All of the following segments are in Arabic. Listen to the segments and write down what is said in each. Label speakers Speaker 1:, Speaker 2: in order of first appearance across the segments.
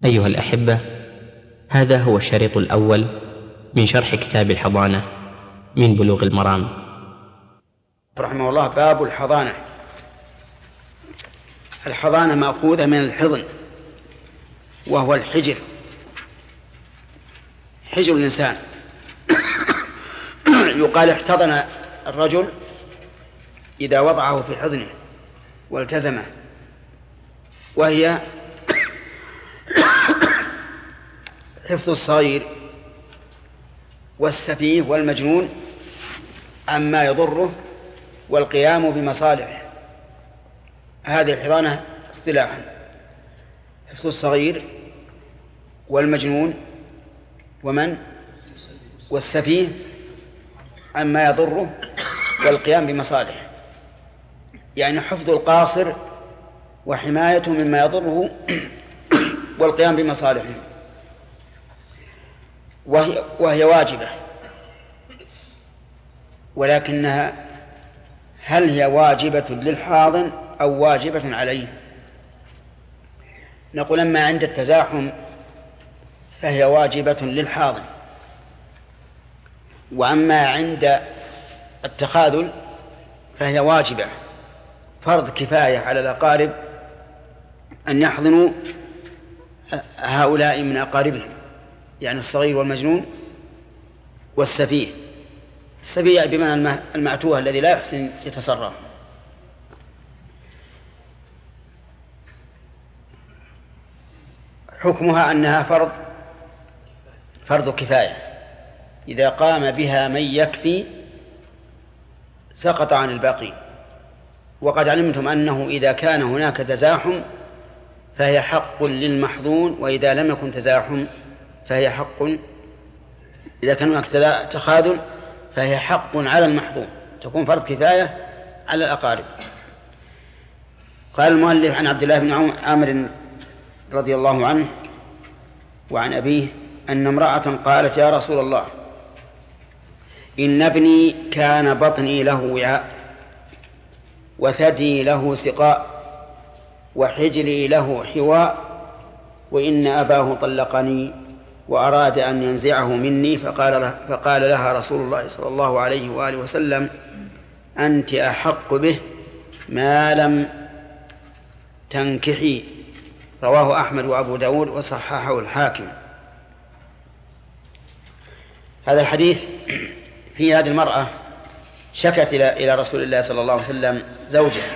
Speaker 1: أيها الأحبة، هذا هو الشريط الأول من شرح كتاب الحضانة من بلوغ المرام.
Speaker 2: رحمه الله. باب الحضانة. الحضانة مأخوذة من الحضن، وهو الحجر، حجر الإنسان. يقال احتضن الرجل إذا وضعه في حضنه والتزمه، وهي حفظ الصغير والسفيه والمجنون عما يضره والقيام بمصالحه. هذه الحضانة اصطلاحا: حفظ الصغير والمجنون والسفيه عما يضره والقيام بمصالحه، يعني حفظ القاصر وحمايته مما يضره والقيام بمصالحه. وهي واجبة، ولكنها هل هي واجبة للحاضن أو واجبة عليه؟ نقول أما عند التزاحم فهي واجبة للحاضن، وأما عند التخاذل فهي واجبة فرض كفاية على الأقارب أن يحضنوا هؤلاء من أقاربهم، يعني الصغير والمجنون والسفيه. السفيه بمعنى المعتوه الذي لا يحسن يتصرف. حكمها أنها فرض كفاية، إذا قام بها من يكفي سقط عن الباقي. وقد علمتم أنه إذا كان هناك تزاحم فهي حق للمحظون، وإذا لم يكن تزاحم فهي حق، إذا كان هناك تخاذل فهي حق على المحظون، تكون فرض كفاية على الأقارب. قال المؤلف: عن عبد الله بن عامر رضي الله عنه وعن أبيه أن امرأة قالت: يا رسول الله، إن ابني كان بطني له وعاء، وثدي له سقاء، وحجري له حواء، وإن أباه طلقني وأراد أن ينزعه مني، فقال لها رسول الله صلى الله عليه وآله وسلم: أنت أحق به ما لم تنكحي. رواه أحمد وأبو داود وصححه الحاكم. هذا الحديث في هذه المرأة شكت إلى رسول الله صلى الله عليه وسلم زوجها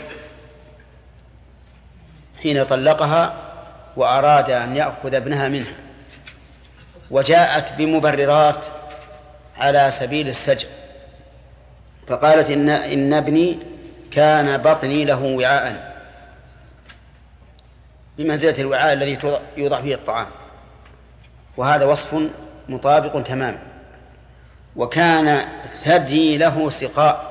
Speaker 2: حين طلقها وأراد أن يأخذ ابنها منها، وجاءت بمبررات على سبيل السجع، فقالت: إن ابني كان بطني له وعاء، بمنزلة الوعاء الذي يوضع فيه الطعام، وهذا وصف مطابق تماما. وكان ثدي له سقاء،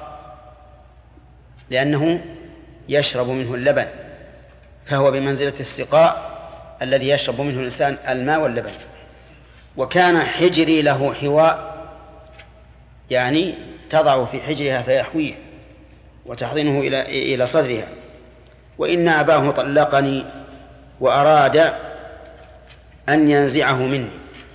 Speaker 2: لأنه يشرب منه اللبن، فهو بمنزلة السقاء الذي يشرب منه الإنسان الماء واللبن. وكان حجري له حواء، يعني تضع في حجرها فيحويه وتحضنه إلى صدرها. وإن أباه طلقني وأراد أن ينزعه مني،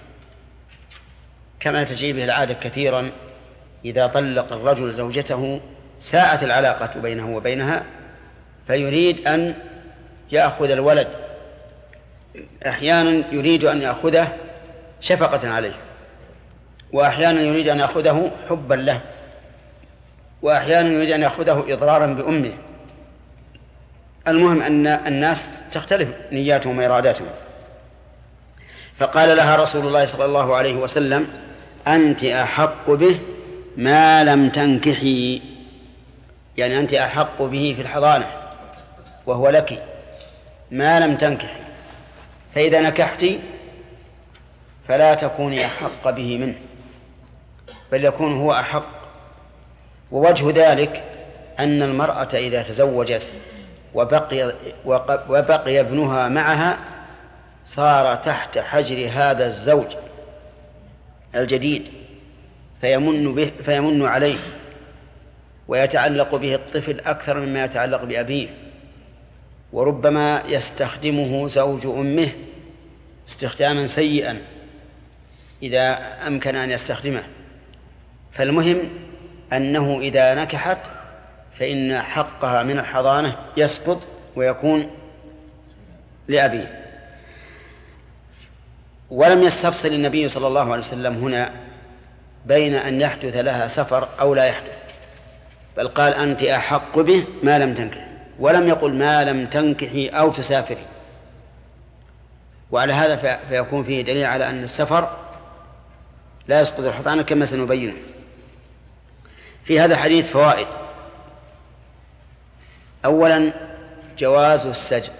Speaker 2: كما تجري به العادة كثيرا، إذا طلق الرجل زوجته ساءت العلاقة بينه وبينها، فيريد أن يأخذ الولد. أحيانا يريد أن يأخذه شفقة عليه، وأحيانا يريد أن يأخذه حبا له، وأحيانا يريد أن يأخذه إضرارا بأمه. المهم أن الناس تختلف نياتهم وإراداتهم. فقال لها رسول الله صلى الله عليه وسلم: أنت أحق به ما لم تنكحي، يعني أنت أحق به في الحضانة وهو لك ما لم تنكحي، فإذا نكحت فلا تكوني أحق به منه، بل يكون هو أحق. ووجه ذلك أن المرأة إذا تزوجت وبقي ابنها معها صار تحت حجر هذا الزوج الجديد، فيمن عليه ويتعلق به الطفل أكثر مما يتعلق بأبيه، وربما يستخدمه زوج أمه استخداما سيئا إذا أمكن أن يستخدمه. فالمهم أنه إذا نكحت فإن حقها من الحضانة يسقط ويكون لأبيه. ولم يستفصل النبي صلى الله عليه وسلم هنا بين أن يحدث لها سفر أو لا يحدث، بل قال أنت أحق به ما لم تنكحي، ولم يقل ما لم تنكحي أو تسافري. وعلى هذا فيكون فيه دليل على أن السفر لا يسقط الحضانة كما سنبين. في هذا الحديث فوائد. أولا جواز السجع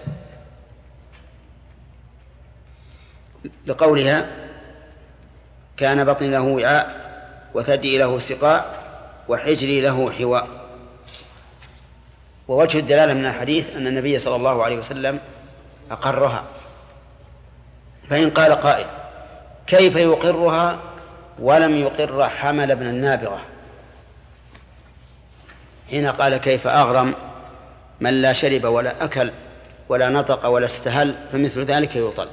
Speaker 2: لقولها كان بطني له وعاء وثدي له سقاء وحجري له حواء. ووجه الدلالة من الحديث أن النبي صلى الله عليه وسلم أقرها. فإن قال قائل كيف يقرها ولم يقر حمل ابن النابغة؟ حين قال كيف أغرم من لا شرب ولا أكل ولا نطق ولا استهل فمثل ذلك يطل.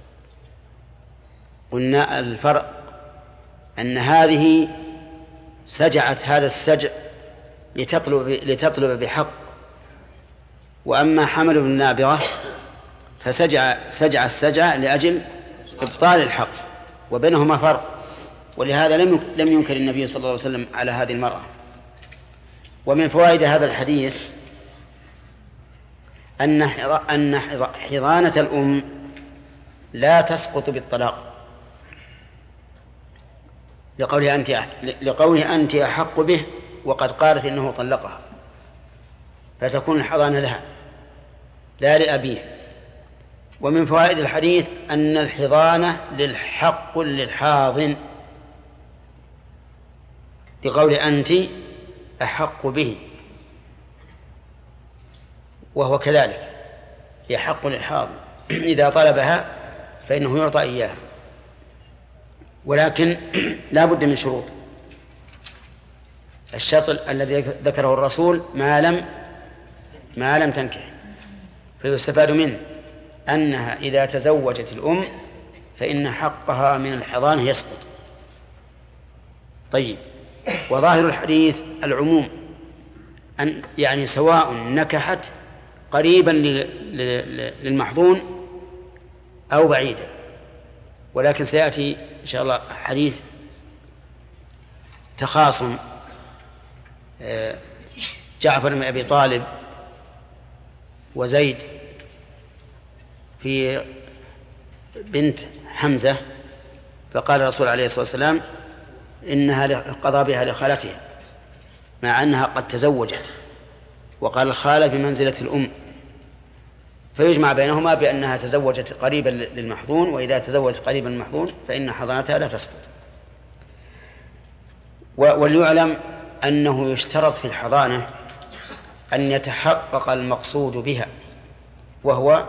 Speaker 2: قلنا الفرق أن هذه سجعت هذا السجع لتطلب بحق، وأما حمل ابن النابغة فسجع السجع لأجل إبطال الحق، وبينهما فرق. ولهذا لم ينكر النبي صلى الله عليه وسلم على هذه المرأة. ومن فوائد هذا الحديث أن حضانة الأم لا تسقط بالطلاق، لقوله أنت أحق به، وقد قالت إنه طلقها، فتكون الحضانة لها لا لأبيه. ومن فوائد الحديث أن الحضانة للحق للحاضن، لقول أنت أحق به، وهو كذلك هي حق للحاضن إذا طلبها فإنه يعطى إياها. ولكن لا بد من شروط. الشرط الذي ذكره الرسول ما لم تنكح، فيستفاد منه أنها إذا تزوجت الأم فإن حقها من الحضانة يسقط. طيب، وظاهر الحديث العموم، أن يعني سواء نكحت قريبا للمحظون أو بعيدا. ولكن سيأتي إن شاء الله حديث تخاصم جعفر بن أبي طالب وزيد في بنت حمزة، فقال الرسول عليه الصلاة والسلام إنها قضى بها لخالتها مع أنها قد تزوجت، وقال الخالة بمنزلة الأم، فيجمع بينهما بأنها تزوجت قريبا للمحظون، وإذا تزوجت قريبا للمحظون فإن حضانتها لا تسقط. وليعلم أنه يشترط في الحضانة أن يتحقق المقصود بها، وهو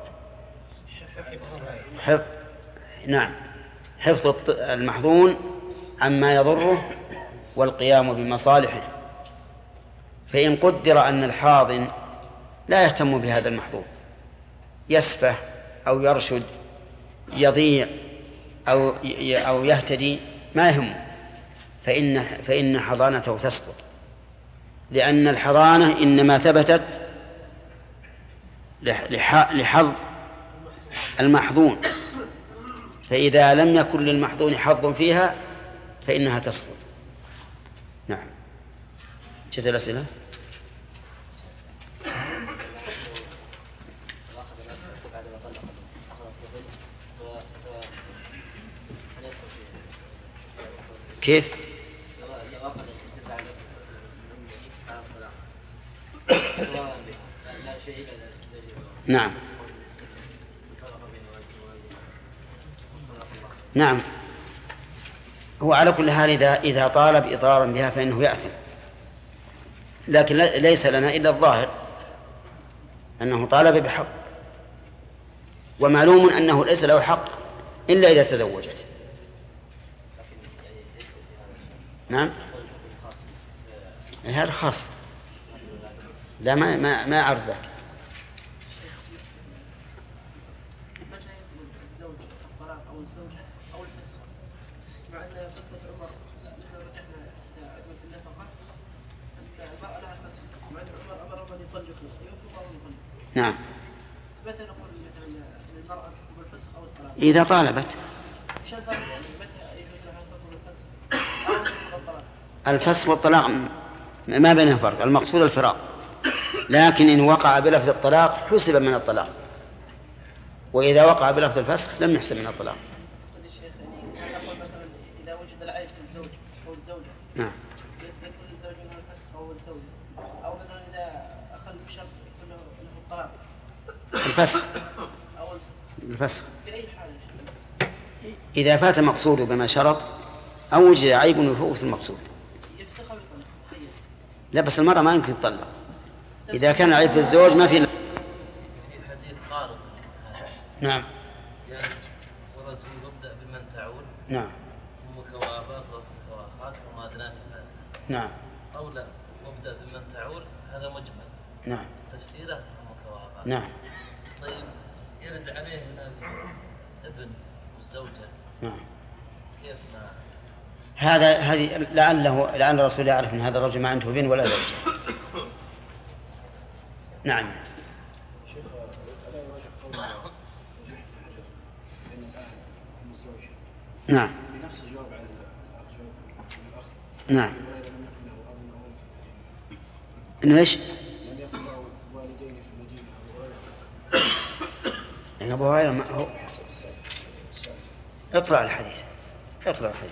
Speaker 2: حفظ المحظون عما يضره والقيام بمصالحه. فإن قدر أن الحاضن لا يهتم بهذا المحظون، يسفه أو يرشد، يضيع أو يهتدي، ما يهمه، فإن حضانته تسقط، لأن الحضانة إنما ثبتت لحظ المحظون، فإذا لم يكن للمحظون حظ فيها فإنها تسقط. نعم. جت الأسئلة؟ كيف؟ نعم نعم. هو على كل حال إذا طالب إضرارا بها فإنه يأثم، لكن ليس لنا إلا الظاهر أنه طالب بحق، ومعلوم أنه ليس له حق إلا إذا تزوجت. نعم، هذا خاص، لا ما أعرف ذاك.
Speaker 3: الطلاق أو الزوجة أو الفسخ، مع أن قصة عمر نحن رجعنا إلى عدوة النفقة أن المرأة لها الفسخ، مع أن عمر أمر من يطلقه ينفق أو يطلق.
Speaker 2: نعم.
Speaker 3: متى نقول مثلا للمرأة تطلب الفسخ أو الطلاق؟
Speaker 2: إذا طالبت.
Speaker 3: إيش الفرق يعني متى يجوز لها أن تطلب الفسخ أو تطلب الطلاق؟
Speaker 2: الفسخ والطلاق ما بينهم فرق، المقصود الفراق، لكن إن وقع بلفظ الطلاق حسب من الطلاق، وإذا وقع بلفظ الفسخ لم يحسب من الطلاق.
Speaker 3: أصل الشيخ يعني نقول مثلا إذا وجد العيب في الزوج أو الزوجة
Speaker 2: نعم.
Speaker 3: يكون للزوج منه الفسخ أو الزوجة، أو مثلا إذا أخذ بشرط يكون له الطلاق.
Speaker 2: الفسخ.
Speaker 3: أو الفسخ.
Speaker 2: الفسخ.
Speaker 3: في أي حال؟
Speaker 2: إذا فات مقصوده بما شرط أو وجد عيب يفوت المقصود.
Speaker 3: يفسخ أو يطلق؟ تخيل.
Speaker 2: لا بس المرأة ما يمكن تطلق إذا كان عيب في الزوج ما في.
Speaker 4: حديث قارض.
Speaker 2: نعم.
Speaker 4: يعني ورد فيه مبدأ بمن تعول.
Speaker 2: نعم.
Speaker 4: أمك وأباك وأخاك وما أدناك هذا.
Speaker 2: نعم.
Speaker 4: أو لا مبدأ بمن تعول هذا مجمل.
Speaker 2: نعم.
Speaker 4: تفسيره أمك وأباك.
Speaker 2: نعم.
Speaker 4: طيب يرد عليه هنا الابن والزوجة.
Speaker 2: نعم.
Speaker 4: كيف ما
Speaker 2: هذه لعل الرسول يعرف أن هذا الرجل ما عنده ابن ولا زوجة. نعم.
Speaker 5: شيخ ألا يراجع قول أن الآن الزوج
Speaker 2: نعم.
Speaker 5: بنفس الجواب على الأخ.
Speaker 2: نعم.
Speaker 5: لم يكن له أب أو أم.
Speaker 2: إنه إيش؟
Speaker 5: لم يكن له والدين في المدينة أبو هريرة.
Speaker 2: يعني أبو هريرة ما هو. اقرأ الحديث. اقرأ الحديث.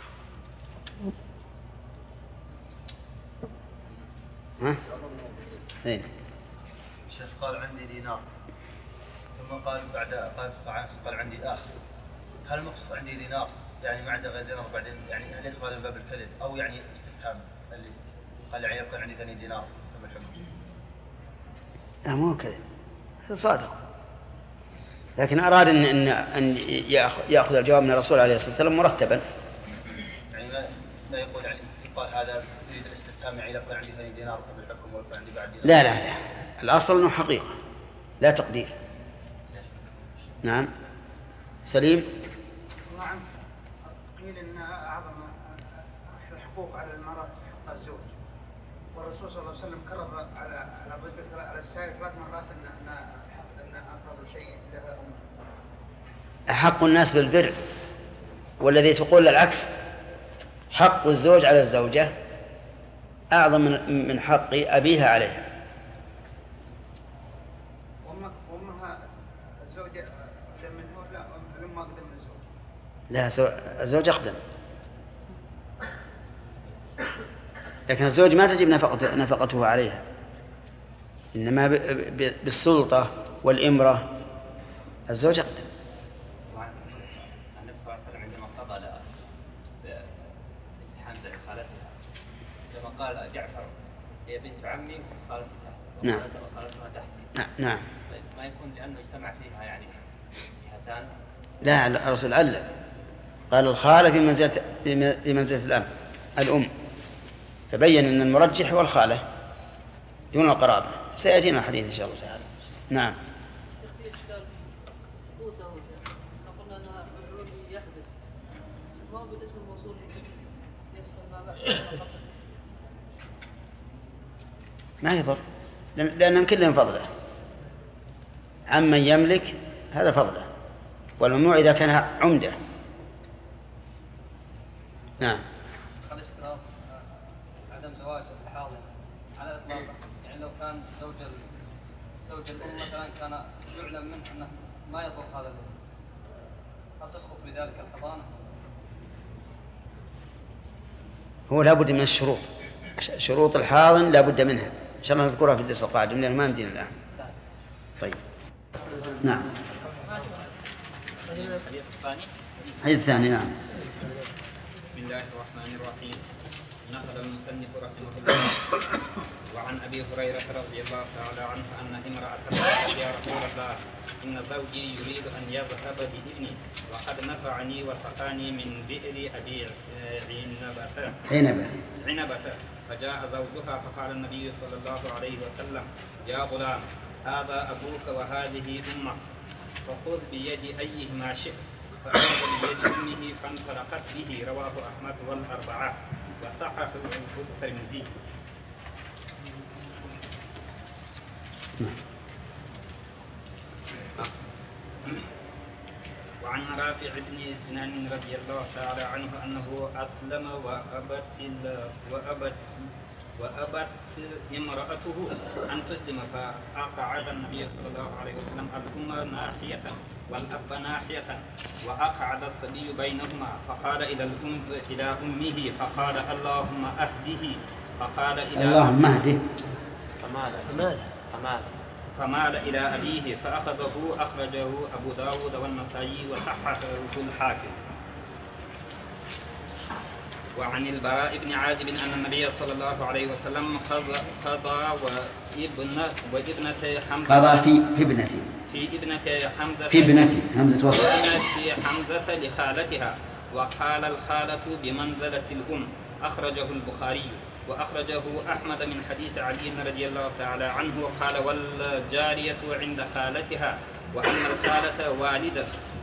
Speaker 2: ها؟ أين؟
Speaker 6: الشيخ قال عندي دينار، ثم قال قال عندي آخر. هل المقصود عندي دينار يعني ما عنده غير دينار بعدين يعني هل يدخل من باب الكذب أو يعني استفهام اللي قال يعني يكون عندي 2 دينار ثم الحكم؟
Speaker 2: لا مو كذب، هذا صادق، لكن أراد أن يأخذ الجواب من الرسول عليه الصلاة والسلام مرتبا.
Speaker 6: يعني ما يقول يعني يقال هذا يريد الاستفهام يعني يكون عندي 2 دينار ثم الحكم ويكون عندي بعد دينار.
Speaker 2: لا لا لا، الأصل أنه حقيقة لا تقدير. نعم. سليم.
Speaker 7: نعم. قيل ان اعظم الحقوق على المراه حق الزوج، والرسول صلى الله عليه وسلم كرر على السائل 3 مرات ان اقرب شيء لها
Speaker 2: أحق الناس بالبر، والذي تقول العكس حق الزوج على الزوجة أعظم من حق أبيها عليها.
Speaker 7: وامها الزوجة أقدم منه ولا الأم أقدم من الزوج؟
Speaker 2: لا، الزوج أقدم، لكن الزوج ما تجب نفقته عليها، إنما بالسلطة والإمرة الزوج أقدم.
Speaker 8: النبي صلى الله عليه وسلم عندما قضى بامتحان خالتها لما قال جعفر هي بنت عمي وخالتي تحتي.
Speaker 2: نعم.
Speaker 8: وخالتها تحتي.
Speaker 2: نعم.
Speaker 8: ما يكون لأنه اجتمع فيها يعني جهتان؟
Speaker 2: لا، الرسول علم قال الخالة بمنزلة الأم، فبين أن المرجح هو الخالة دون القرابة. سيأتينا الحديث إن شاء الله تعالى. نعم.
Speaker 3: قلنا أنها مفعول يحبس، ما هو بالاسم الموصول يفصل ما بعد.
Speaker 2: ما يضر، لأنهم كلهم فضله، عمن يملك هذا فضله، والممنوع إذا كان عمدة. نعم.
Speaker 9: هذا اشتراط عدم زواج الحاضر على إطلاقه، يعني لو كان زوج الأم مثلا كان يعلم منه أنه ما يضر هذا الأم، هل تسقط بذلك الحضانة؟
Speaker 2: هو لابد من الشروط، شروط الحاضن لابد منها، إن شاء الله نذكرها في الدرس القادم لأنه ما يمدينا الآن. طيب. نعم. الحديث الثاني. نعم.
Speaker 10: بسم الله الرحمن الرحيم. نقل المصنف رحمه الله وعن أبي هريرة رضي الله تعالى عنه أن امرأة قالت يا رسول الله إن زوجي يريد أن يذهب بابني وقد نفعني وسقاني من بئر أبي عنبة. فجاء زوجها فقال النبي صلى الله عليه وسلم يا غلام هذا أبوك وهذه أمك فخذ بيد أيهما شئت فأخذ بيد أمه فانطلقت به. رواه أحمد والأربعة وصححه الترمذي. وعن رافع بن سنان رضي الله تعالى عنه أنه أسلم وأبت امرأته أن تسلم، فأقعد النبي صلى الله عليه وسلم الأم ناحية والأب ناحية، وأقعد الصبي بينهما، فقال إلى أمه فقال اللهم أهده، فقال إلى
Speaker 2: اللهم أهده،
Speaker 10: فمال إلى أبيه فأخذه. أخرجه أبو داود والنسائي وصححه الحاكم. وعن البراء بن عازب أن النبي صلى الله عليه وسلم قضى وابنة حمزة
Speaker 2: قضى في ابنة همزة وصل
Speaker 10: حمزة لخالتها، وقال الخالة بمنزلة الأم. أخرجه البخاري. وأخرجه أحمد من حديث علي رضي الله تعالى عنه قال والجارية عند خالتها، وأن الخالة والدة.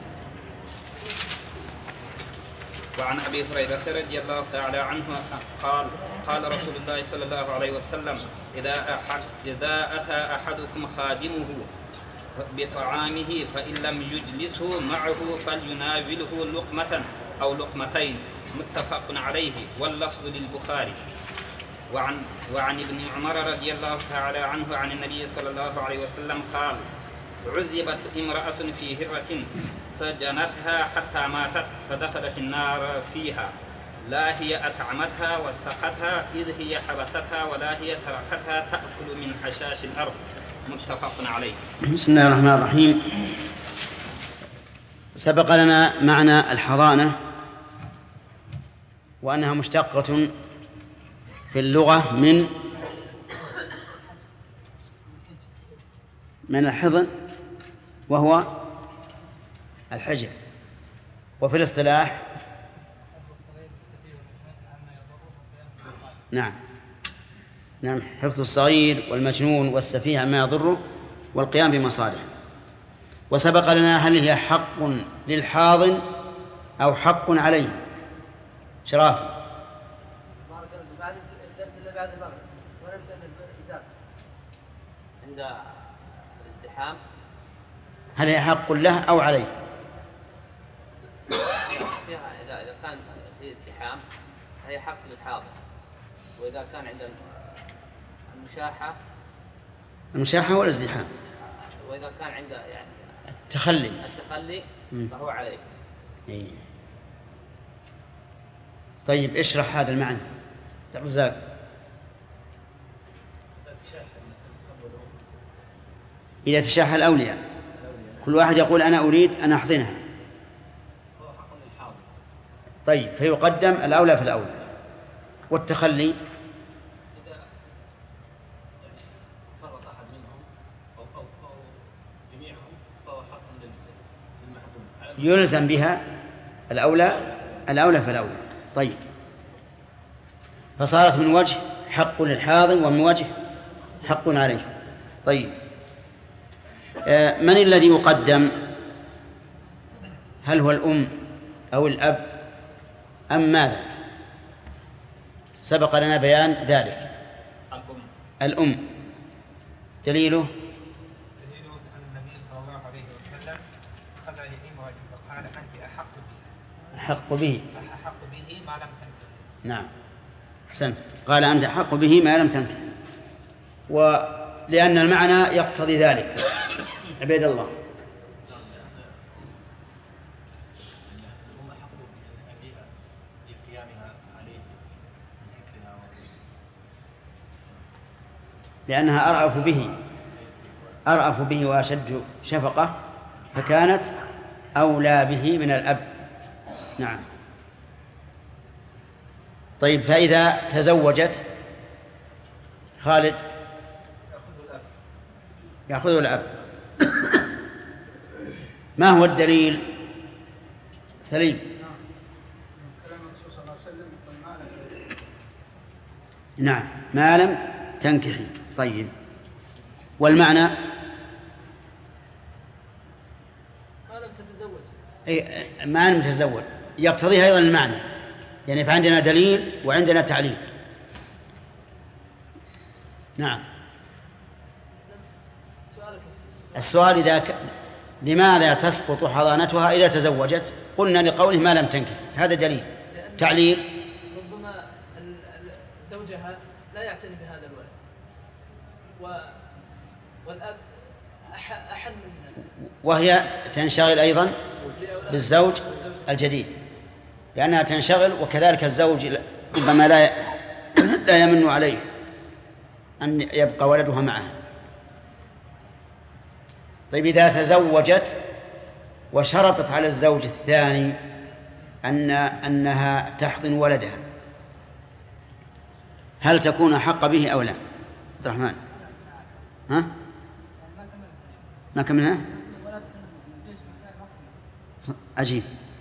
Speaker 10: وعن أبي هريرة رضي الله تعالى عنه قال رسول الله صلى الله عليه وسلم إذا أتى أحدكم خادمه بطعامه فإن لم يجلسه معه فليناوله لقمة أو لقمتين. متفق عليه واللفظ للبخاري. وعن ابن عمر رضي الله تعالى عنه عن النبي صلى الله عليه وسلم قال عذبت امرأة في هرة سجنتها حتى ماتت فدخلت النار فيها، لا هي أطعمتها وسقتها إذ هي حبستها ولا هي تركتها تأكل من حشاش الأرض. متفق عليه.
Speaker 2: بسم الله الرحمن الرحيم. سبق لنا معنى الحضانة وأنها مشتقة في اللغة من الحضن وهو الحجر، وفي الاصطلاح نعم حفظ الصغير والمجنون والسفيه عما يضره والقيام بمصالحه. وسبق لنا هل هي حق للحاضن أو حق عليه؟ شرافي.
Speaker 3: بعد الدرس اللي بعد المغرب وننتهي بالإزالة
Speaker 4: عند الازدحام.
Speaker 2: هل هي حق له أو عليه؟
Speaker 4: إذا كان في ازدحام هي حق للحاضر، وإذا كان عند
Speaker 2: المشاحة والازدحام،
Speaker 4: وإذا كان عند يعني
Speaker 2: التخلي
Speaker 4: فهو عليه.
Speaker 2: طيب اشرح هذا المعنى الرزاق. إذا تشاحى الأولياء كل واحد يقول أنا أريد أن أحضنها، طيب فيقدم الأولى فالأولى. والتخلي
Speaker 5: إذا فرط أحد منهم أو جميعهم فهو حق للمحكوم
Speaker 2: يلزم بها الأولى فالأولى. طيب فصارت من وجه حق للحاضن ومن وجه حق عليه. طيب من الذي يقدم؟ هل هو الأم أو الأب أم ماذا؟ سبق لنا بيان ذلك. الأم. دليله
Speaker 10: أن النبي صلى الله عليه وسلم أخذ الإمرأة فقال أنت أحق به ما لم تنكح.
Speaker 2: نعم أحسنت. قال أنت أحق به ما لم تنكح، ولأن المعنى يقتضي ذلك. عبيد الله. لأنها أرأف به وأشد شفقة، فكانت أولى به من الأب. نعم. طيب فإذا تزوجت خالد يأخذه الأب. ما هو الدليل؟ سليم.
Speaker 7: كلام الرسول صلى الله عليه وسلم
Speaker 2: نعم ما لم تنكحي. طيب والمعنى
Speaker 3: ما لم تتزوج.
Speaker 2: ما متزوج يقتضيها أيضا المعنى، يعني فعندنا دليل وعندنا تعليل. نعم. السؤال لماذا تسقط حضانتها إذا تزوجت؟ قلنا لقوله ما لم تنكح، هذا دليل. تعليل
Speaker 3: ربما زوجها لا يعتني بهذا الولد والأب أحن من،
Speaker 2: وهي تنشغل أيضا بالزوج الجديد، لأنها تنشغل، وكذلك الزوج ربما لا يمن عليه أن يبقى ولدها معه. طيب إذا تزوجت وشرطت على الزوج الثاني أنها تحضن ولدها، هل تكون أحق به أو لا؟ عبد الرحمن، ها؟ ما كملنا؟ عجيب.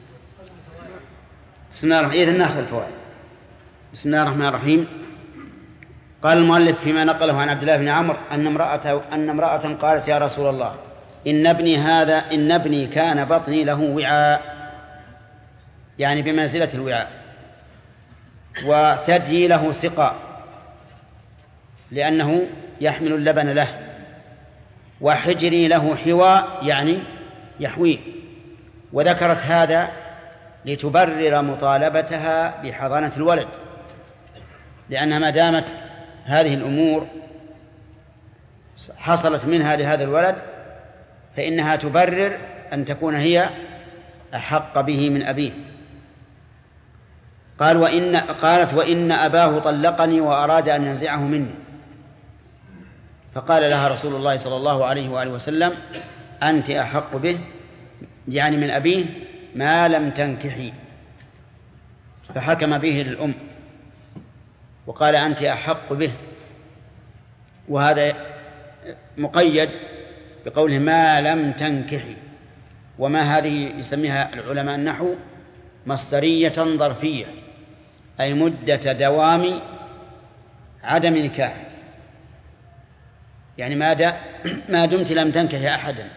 Speaker 2: بسم الله الرحمن الرحيم. إذن نأخذ الفوائد. بسم الله الرحمن الرحيم. قال المؤلف فيما نقله عن عبد الله بن عمرو أن امرأة قالت: يا رسول الله، إن ابني كان بطني له وعاء، يعني بمنزلة الوعاء، وثدي له سقاء لأنه يحمل اللبن له، وحجري له حواء يعني يحويه. وذكرت هذا لتبرر مطالبتها بحضانة الولد، لأنها ما دامت هذه الأمور حصلت منها لهذا الولد فإنها تبرر أن تكون هي أحق به من أبيه. قالت: وإن أباه طلقني وأراد أن ينزعه مني. فقال لها رسول الله صلى الله عليه وآله وسلم: أنت أحق به، يعني من أبيه، ما لم تنكحي. فحكم به للأم وقال: أنت أحق به، وهذا مقيد بقوله ما لم تنكحي. وما هذه يسميها العلماء النحو مصدرية ظرفية، أي مدة دوام عدم نكاح، يعني ما دمت لم تنكحي أحدا.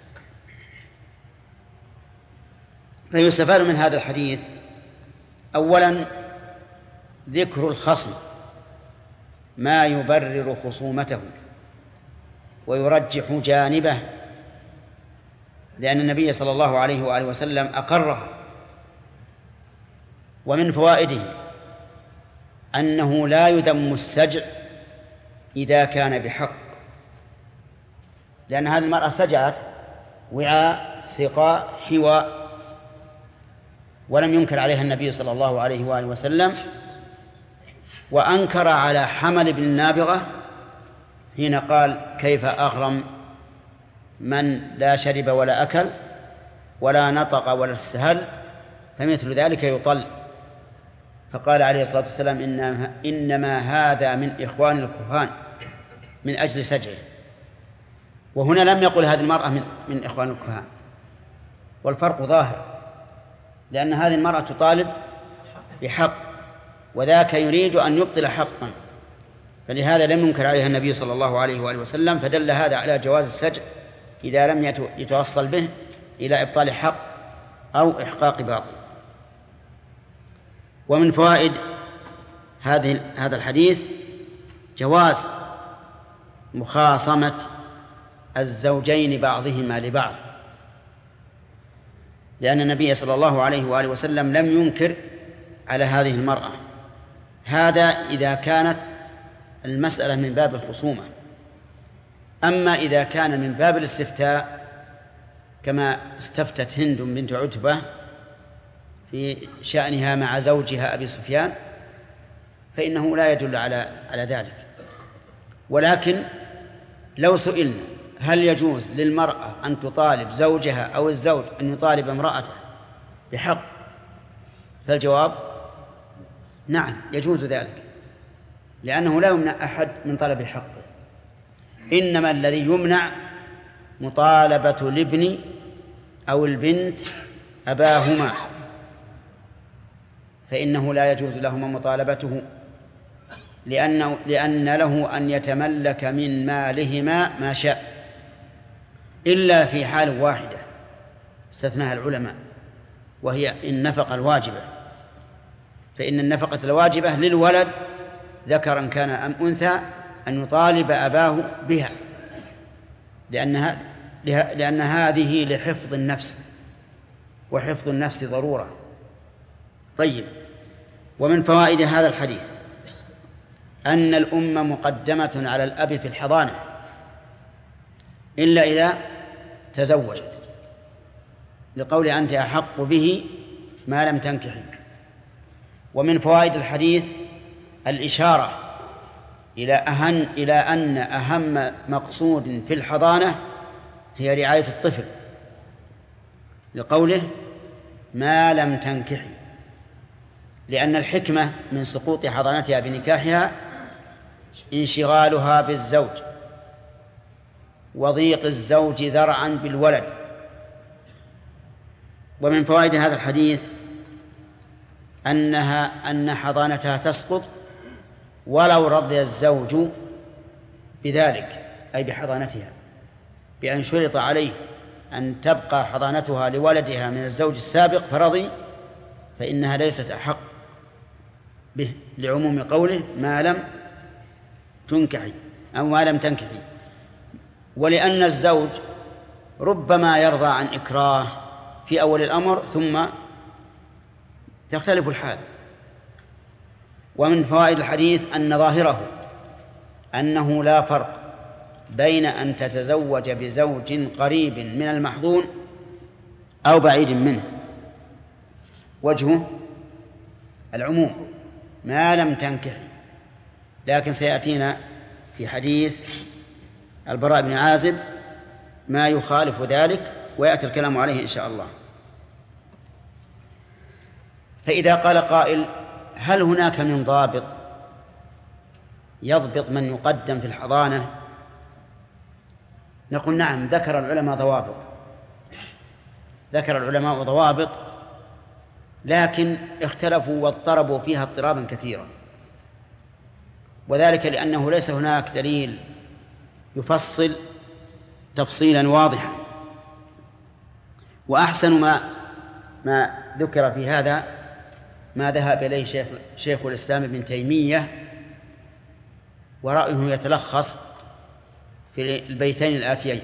Speaker 2: فيستفاد من هذا الحديث أولا ذكر الخصم ما يبرر خصومته ويرجح جانبه، لأن النبي صلى الله عليه وآله وسلم أقرها. ومن فوائده أنه لا يذم السجع إذا كان بحق، لأن هذه المرأة سجعت وعاء سقاء حواء، ولم ينكر عليها النبي صلى الله عليه وآله وسلم، وأنكر على حمل بن النابغة حين قال: كيف أغرم من لا شرب ولا أكل ولا نطق ولا استهل، فمثل ذلك يطل. فقال عليه الصلاة والسلام: إنما هذا من إخوان الكهان من أجل سجعه. وهنا لم يقل هذه المرأة من إخوان الكهان، والفرق ظاهر، لأن هذه المرأة تطالب بحق، وذاك يريد أن يبطل حقا، فلهذا لم ينكر عليها النبي صلى الله عليه وآله وسلم. فدل هذا على جواز السجع إذا لم يتوصل به إلى إبطال حق أو إحقاق باطل. ومن فوائد هذا الحديث جواز مخاصمة الزوجين بعضهما لبعض، لأن النبي صلى الله عليه وآله وسلم لم ينكر على هذه المرأة. هذا إذا كانت المسألة من باب الخصومة. أما إذا كان من باب الاستفتاء كما استفتت هند بنت عتبة في شأنها مع زوجها أبي سفيان فإنه لا يدل على ذلك. ولكن لو سئلنا هل يجوز للمرأة أن تطالب زوجها أو الزوج أن يطالب امرأته بحق، فالجواب نعم يجوز ذلك، لأنه لا يمنع أحد من طلب حقه، إنما الذي يمنع مطالبة الابن أو البنت أباهما، فإنه لا يجوز لهما مطالبته، لأن له أن يتملك من مالهما ما شاء، إلا في حال واحدة استثناها العلماء، وهي النفقة الواجبة، فإن النفقة الواجبة للولد ذكرا كان أم أنثى أن يطالب أباه بها، لأن هذه لحفظ النفس، وحفظ النفس ضرورة. طيب، ومن فوائد هذا الحديث أن الأم مقدمة على الأب في الحضانة إلا إذا تزوجت، لقول أنت أحق به ما لم تنكحي. ومن فوائد الحديث الإشارة إلى أن أهم مقصود في الحضانة هي رعاية الطفل، لقوله ما لم تنكحي، لأن الحكمة من سقوط حضانتها بنكاحها انشغالها بالزوج وضيق الزوج ذرعا بالولد. ومن فوائد هذا الحديث أن حضانتها تسقط ولو رضي الزوج بذلك، أي بحضانتها، بأن شرط عليه أن تبقى حضانتها لولدها من الزوج السابق فرضي، فإنها ليست أحق به، لعموم قوله ما لم تنكحي أو ما لم تنكحي. ولأن الزوج ربما يرضى عن إكراه في أول الأمر ثم تختلف الحال. ومن فوائد الحديث أن ظاهره أنه لا فرق بين أن تتزوج بزوج قريب من المحظون أو بعيد منه، وجهه العموم ما لم تنكح. لكن سيأتينا في حديث البراء بن عازب ما يخالف ذلك، ويأتي الكلام عليه إن شاء الله. فإذا قال قائل هل هناك من ضابط يضبط من يقدم في الحضانة؟ نقول نعم، ذكر العلماء ضوابط، لكن اختلفوا واضطربوا فيها اضطرابا كثيرا، وذلك لأنه ليس هناك دليل يفصل تفصيلا واضحا. وأحسن ما ذكر في هذا ما ذهب إليه شيخ الإسلام ابن تيمية، ورأيه يتلخص في البيتين الآتيين: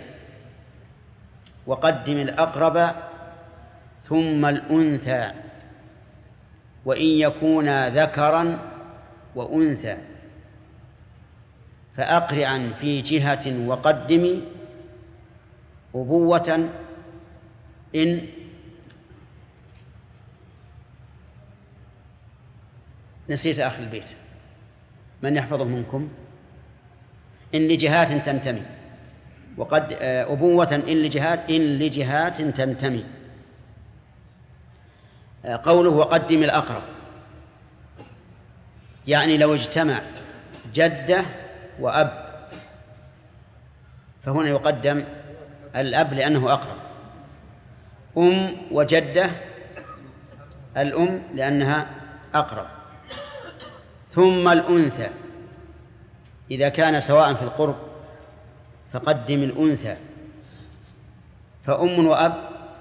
Speaker 2: وقدم الأقرب ثم الأنثى وإن يكونا ذكرا وأنثى، فأقرعا في جهة وقدم أبوة إن نسيت آخر البيت، من يحفظه منكم؟ إن لجهات تنتمي، وقد أبوة إن لجهات تنتمي. قوله وقدم الأقرب يعني لو اجتمع جدة وأب فهنا يقدم الأب لأنه أقرب، أم وجدة الأم لأنها أقرب، ثم الأنثى إذا كان سواء في القرب فقدم الأنثى، فأم وأب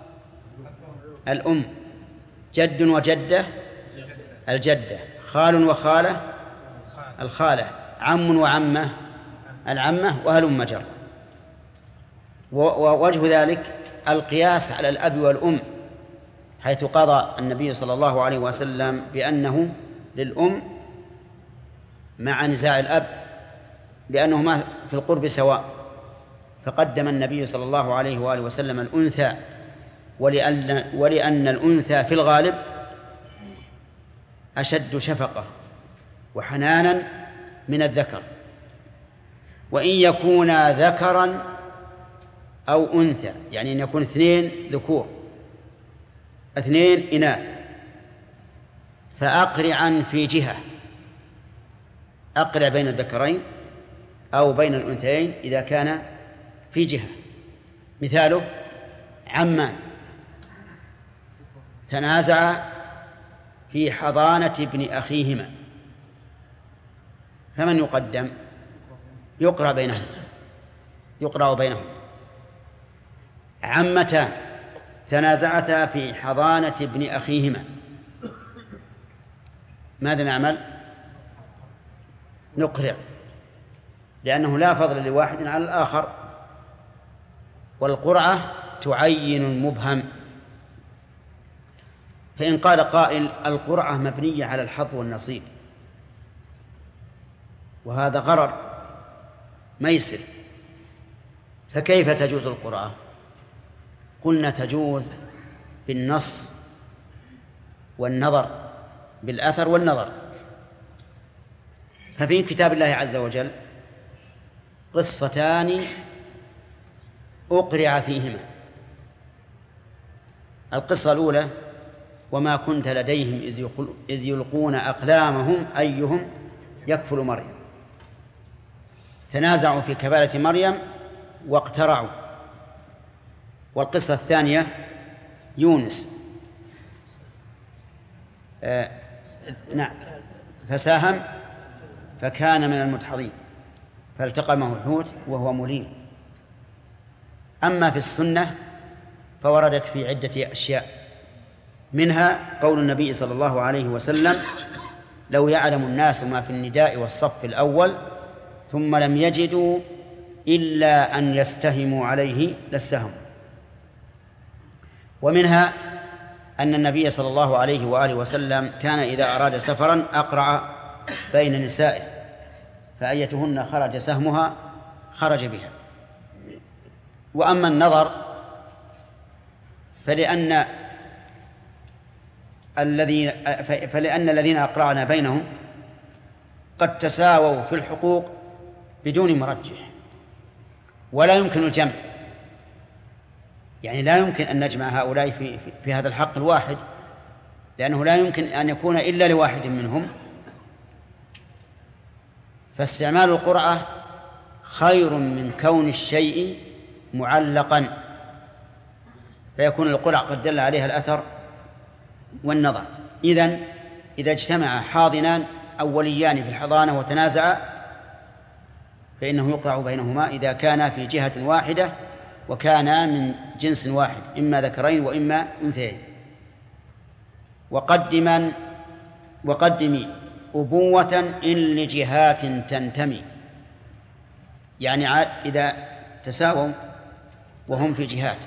Speaker 2: الأم، جد وجدة الجدة، خال وخالة الخالة، عم وعمة العمة، وهلم جر. ووجه ذلك القياس على الأب والأم، حيث قضى النبي صلى الله عليه وسلم بأنه للأم مع نزاع الأب لأنهما في القرب سواء، فقدم النبي صلى الله عليه وآله وسلم الأنثى، ولأن الأنثى في الغالب أشد شفقة وحنانا من الذكر. وإن يكونا ذكرا أو أنثى يعني أن يكون 2 ذكور 2 إناث، فأقرعا في جهة، أقرع بين الذكرين أو بين الأنثيين إذا كان في جهة. مثاله عمان تنازع في حضانة ابن أخيهما، فمن يقدم؟ يقرأ بينهم. عمتان تنازعتا في حضانة ابن أخيهما، ماذا نعمل؟ نقرع، لأنه لا فضل لواحد على الآخر، والقرعة تعين المبهم. فإن قال قائل القرعة مبنية على الحظ والنصيب، وهذا غرر ميسر، فكيف تجوز القرعة؟ قلنا تجوز بالنص والنظر، بالأثر والنظر. ففي كتاب الله عز وجل قصتان أقرع فيهما. القصة الأولى: وما كنت لديهم إذ يلقون أقلامهم أيهم يكفل مريم. تنازعوا في كفالة مريم واقترعوا. والقصة الثانية يونس نعم، فساهم فكان من المدحضين فالتقمه الحوت وهو مليم. أما في السنة فوردت في عدة أشياء، منها قول النبي صلى الله عليه وسلم: لو يعلم الناس ما في النداء والصف الأول ثم لم يجدوا إلا أن يستهموا عليه لاستهموا. ومنها أن النبي صلى الله عليه وآله وسلم كان إذا أراد سفرا أقرع بين نسائه، فأيتهن خرج سهمها خرج بها. وأما النظر فلأن الذين أقرعنا بينهم قد تساووا في الحقوق بدون مرجح، ولا يمكن الجمع، يعني لا يمكن أن نجمع هؤلاء في هذا الحق الواحد، لأنه لا يمكن أن يكون إلا لواحد منهم. فاستعمال القرعة خير من كون الشيء معلقا، فيكون القرعة قد دل عليها الأثر والنظر. إذا اجتمع حاضنان أوليان في الحضانة وتنازعا فإنه يقرع بينهما إذا كان في جهة واحدة وكانا من جنس واحد، إما ذكرين وإما أنثيين. وقدمي أبوة إن لجهات تنتمي، يعني إذا تساووا وهم في جهات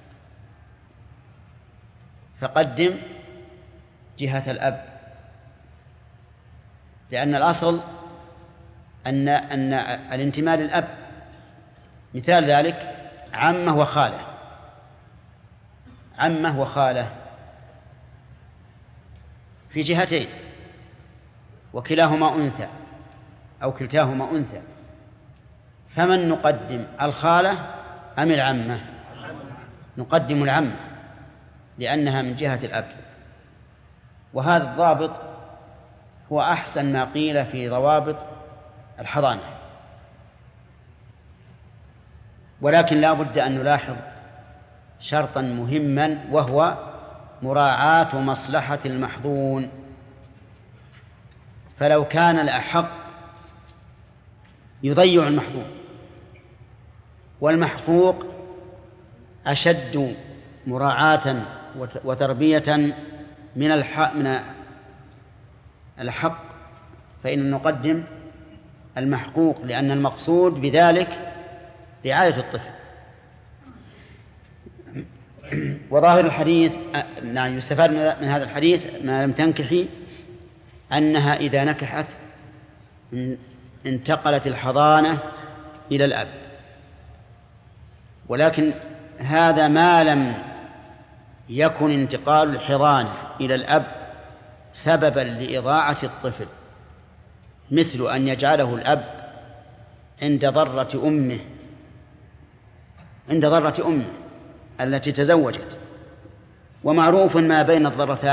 Speaker 2: فقدم جهة الأب، لأن الأصل أن الانتماء للأب. مثال ذلك عمه وخاله، عمه وخاله في جهتين وكلاهما أنثى أو كلتاهما أنثى، فمن نقدم، الخالة أم العمة؟ نقدم العمة لأنها من جهة الأب. وهذا الضابط هو أحسن ما قيل في ضوابط الحضانة. ولكن لا بد أن نلاحظ شرطا مهما، وهو مراعاة مصلحة المحظون. فلو كان الأحق يضيع المحظون، والمحقوق أشد مراعاة وتربية من الحق، فإن نقدم المحقوق، لأن المقصود بذلك رعاية الطفل. وظاهر الحديث يستفاد من هذا الحديث ما لم تنكحي أنها إذا نكحت انتقلت الحضانة إلى الأب، ولكن هذا ما لم يكن انتقال الحضانة إلى الأب سببا لإضاعة الطفل، مثل أن يجعله الأب عند ضرة أمه التي تزوجت. ومعروف ما بين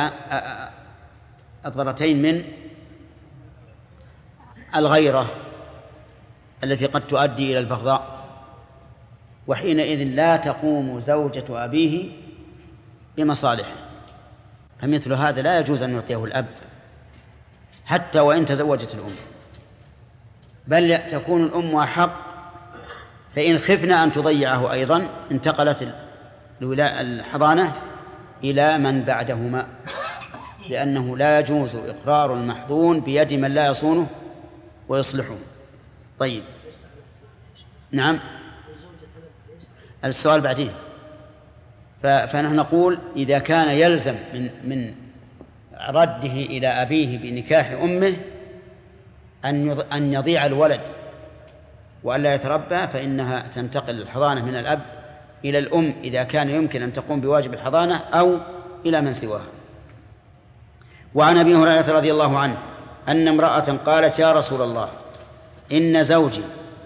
Speaker 2: الضرتين من الغيرة التي قد تؤدي إلى البغضاء، وحينئذ لا تقوم زوجة أبيه بمصالحه، فمثل هذا لا يجوز أن يعطيه الأب حتى وإن تزوجت الأم، بل تكون الأم أحق، فإن خفنا أن تضيعه أيضا انتقلت الحضانة إلى من بعدهما، لأنه لا يجوز إقرار المحظون بيد من لا يصونه ويصلحه. طيب نعم، السؤال بعدين. فنحن نقول إذا كان يلزم من رده إلى أبيه بنكاح أمه أن يضيع الولد وألا يتربى، فإنها تنتقل الحضانة من الأب إلى الأم إذا كان يمكن أن تقوم بواجب الحضانة أو إلى من سواها. وعن أبي هريرة رضي الله عنه أن امرأة قالت: يا رسول الله، إن زوجي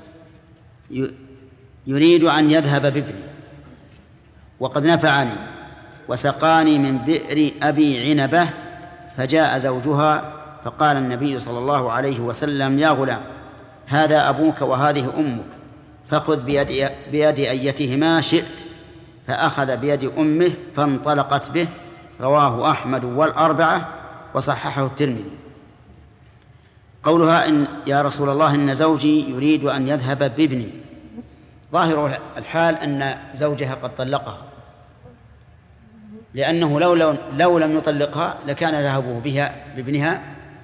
Speaker 2: يريد أن يذهب بابني وقد نفعني وسقاني من بئر أبي عنبة. فجاء زوجها فقال النبي صلى الله عليه وسلم: يا غلام، هذا أبوك وهذه أمك، فخذ بيد أيتهما شئت. فأخذ بيد أمه فانطلقت به. رواه أحمد والأربعة وصححه الترمذي. قولها إن يا رسول الله إن زوجي يريد أن يذهب بابني، ظاهر الحال أن زوجها قد طلقها، لأنه لو لم يطلقها لكان ذهبه بابنها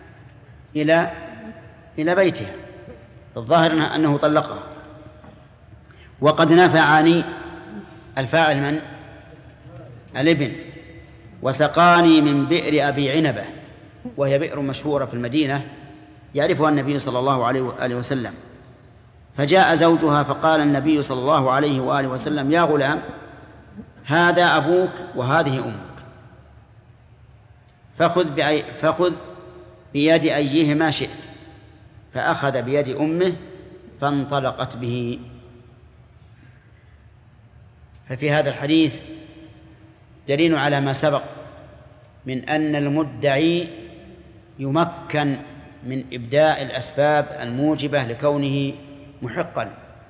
Speaker 2: إلى بيتها. الظاهر أنه طلقها. وقد نفعني، الفاعل من؟ الابن. وسقاني من بئر أبي عنبة، وهي بئر مشهورة في المدينة يعرفها النبي صلى الله عليه وآله وسلم. فجاء زوجها فقال النبي صلى الله عليه وآله وسلم: يا غلام، هذا أبوك وهذه أمك، فخذ بيد أيهما شئت. فأخذ بيد أمه فانطلقت به. ففي هذا الحديث دليل على ما سبق من أن المدعي يمكن من إبداء الأسباب الموجبة لكونه محقا.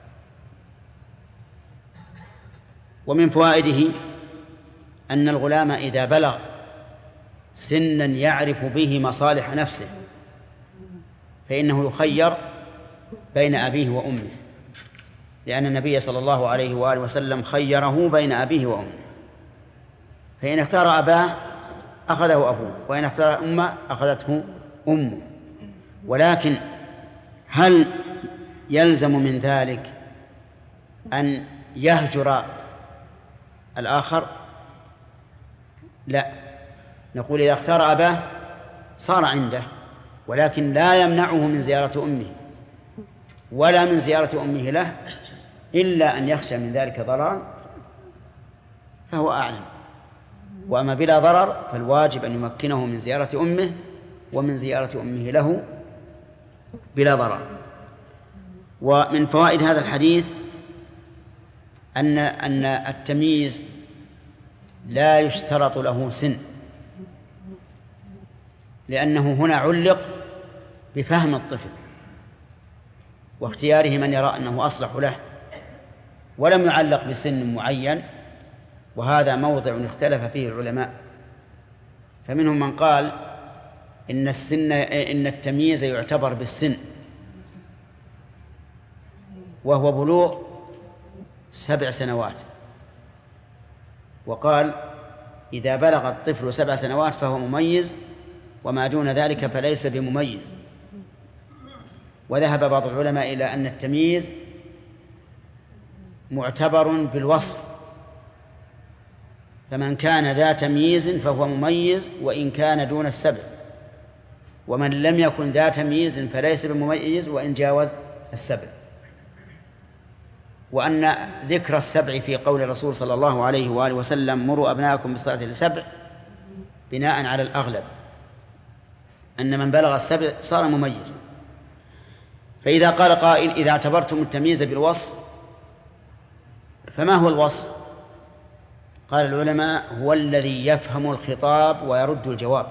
Speaker 2: ومن فوائده أن الغلام إذا بلغ سنا يعرف به مصالح نفسه فإنه يخير بين أبيه وأمه، لأن النبي صلى الله عليه وآله وسلم خيره بين أبيه وأمه، فإن اختار أباه أخذه أبوه، وإن اختار أمه أخذته أمه. ولكن هل يلزم من ذلك أن يهجر الآخر؟ لا، نقول إذا اختار أباه صار عنده، ولكن لا يمنعه من زيارة أمه ولا من زيارة أمه له، إلا أن يخشى من ذلك ضررا فهو أعلم. وأما بلا ضرر فالواجب أن يمكنه من زيارة أمه ومن زيارة أمه له بلا ضرر. ومن فوائد هذا الحديث أن التمييز لا يشترط له سن، لأنه هنا علق بفهم الطفل واختياره من يرى أنه أصلح له، ولم يعلق بسن معين، وهذا موضع اختلف فيه العلماء. فمنهم من قال إن التمييز يعتبر بالسن، وهو بلوغ 7 سنوات، وقال إذا بلغ الطفل 7 سنوات فهو مميز، وما دون ذلك فليس بمميز. وذهب بعض العلماء إلى أن التمييز معتبر بالوصف، فمن كان ذا تمييز فهو مميز وإن كان دون 7، ومن لم يكن ذا تمييز فليس بمميز وإن جاوز 7. وأن ذكر 7 في قول الرسول صلى الله عليه وآله وسلم: مروا أبناءكم بالصلاة ل7، بناء على الأغلب أن من بلغ 7 صار مميز. فإذا قال قائل: إذا اعتبرتم التمييز بالوصف فما هو الوصف؟ قال العلماء: هو الذي يفهم الخطاب ويرد الجواب.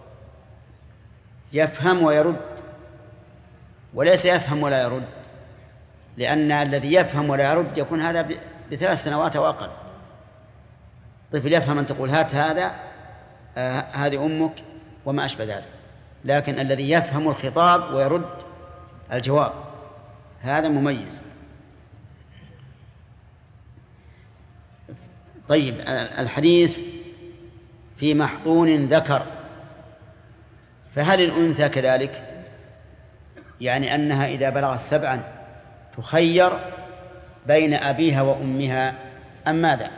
Speaker 2: يفهم ويرد، وليس يفهم ولا يرد، لأن الذي يفهم ولا يرد يكون هذا ب3 سنوات أو أقل. طفل يفهم أن تقول هات هذا، هذه أمك وما أشبه ذلك، لكن الذي يفهم الخطاب ويرد الجواب هذا مميز. طيب، الحديث في محضون ذكر، فهل الأنثى كذلك؟ يعني أنها إذا بلغت 7 تخير بين أبيها وأمها أم ماذا؟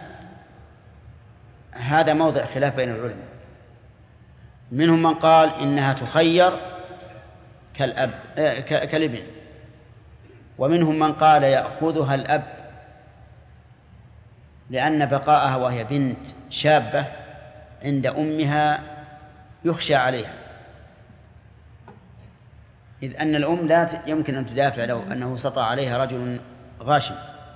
Speaker 2: هذا موضع خلاف بين العلماء. منهم من قال إنها تخير كالابن، ومنهم من قال يأخذها الأب لأن بقاءها وهي بنت شابة عند أمها يخشى عليها، إذ أن الأم لا يمكن أن تدافع لو أنه سطع عليها رجل غاشم.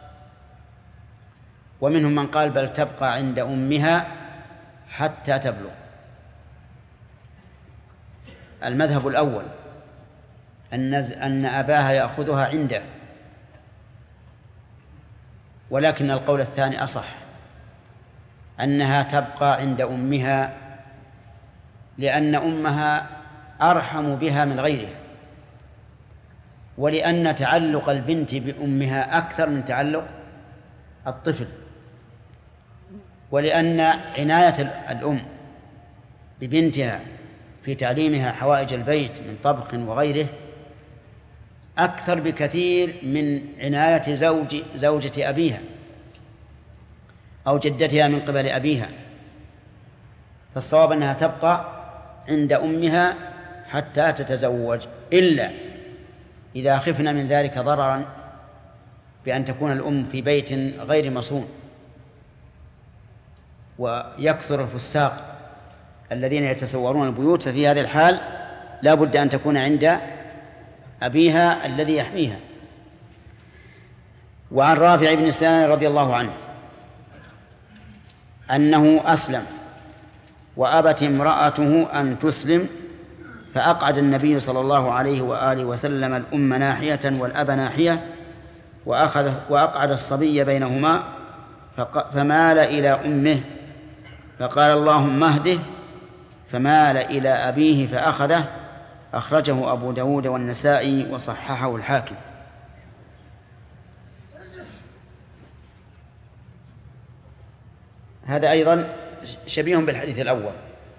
Speaker 2: ومنهم من قال بل تبقى عند أمها حتى تبلغ. المذهب الأول أن أباها يأخذها عنده، ولكن القول الثاني أصح، أنها تبقى عند أمها، لأن أمها أرحم بها من غيرها، ولأن تعلق البنت بأمها أكثر من تعلق الطفل، ولأن عناية الأم ببنتها في تعليمها حوائج البيت من طبخ وغيره أكثر بكثير من عناية زوجة أبيها أو جدتها من قبل أبيها. فالصواب أنها تبقى عند أمها حتى تتزوج، إلا إذا خفنا من ذلك ضررا بأن تكون الأم في بيت غير مصون ويكثر الفساق الذين يتسورون البيوت، ففي هذه الحال لا بد أن تكون عند أبيها الذي يحميها. وعن رافع بن سنان رضي الله عنه أنه أسلم وأبت امرأته أن تسلم، فأقعد النبي صلى الله عليه وآله وسلم الأم ناحية والأب ناحية، وأقعد الصبي بينهما، فمال إلى أمه فقال اللهم اهده، فمال إلى أبيه فأخذه. أخرجه أبو داود والنسائي وصححه الحاكم. هذا أيضا شبيه بالحديث الأول.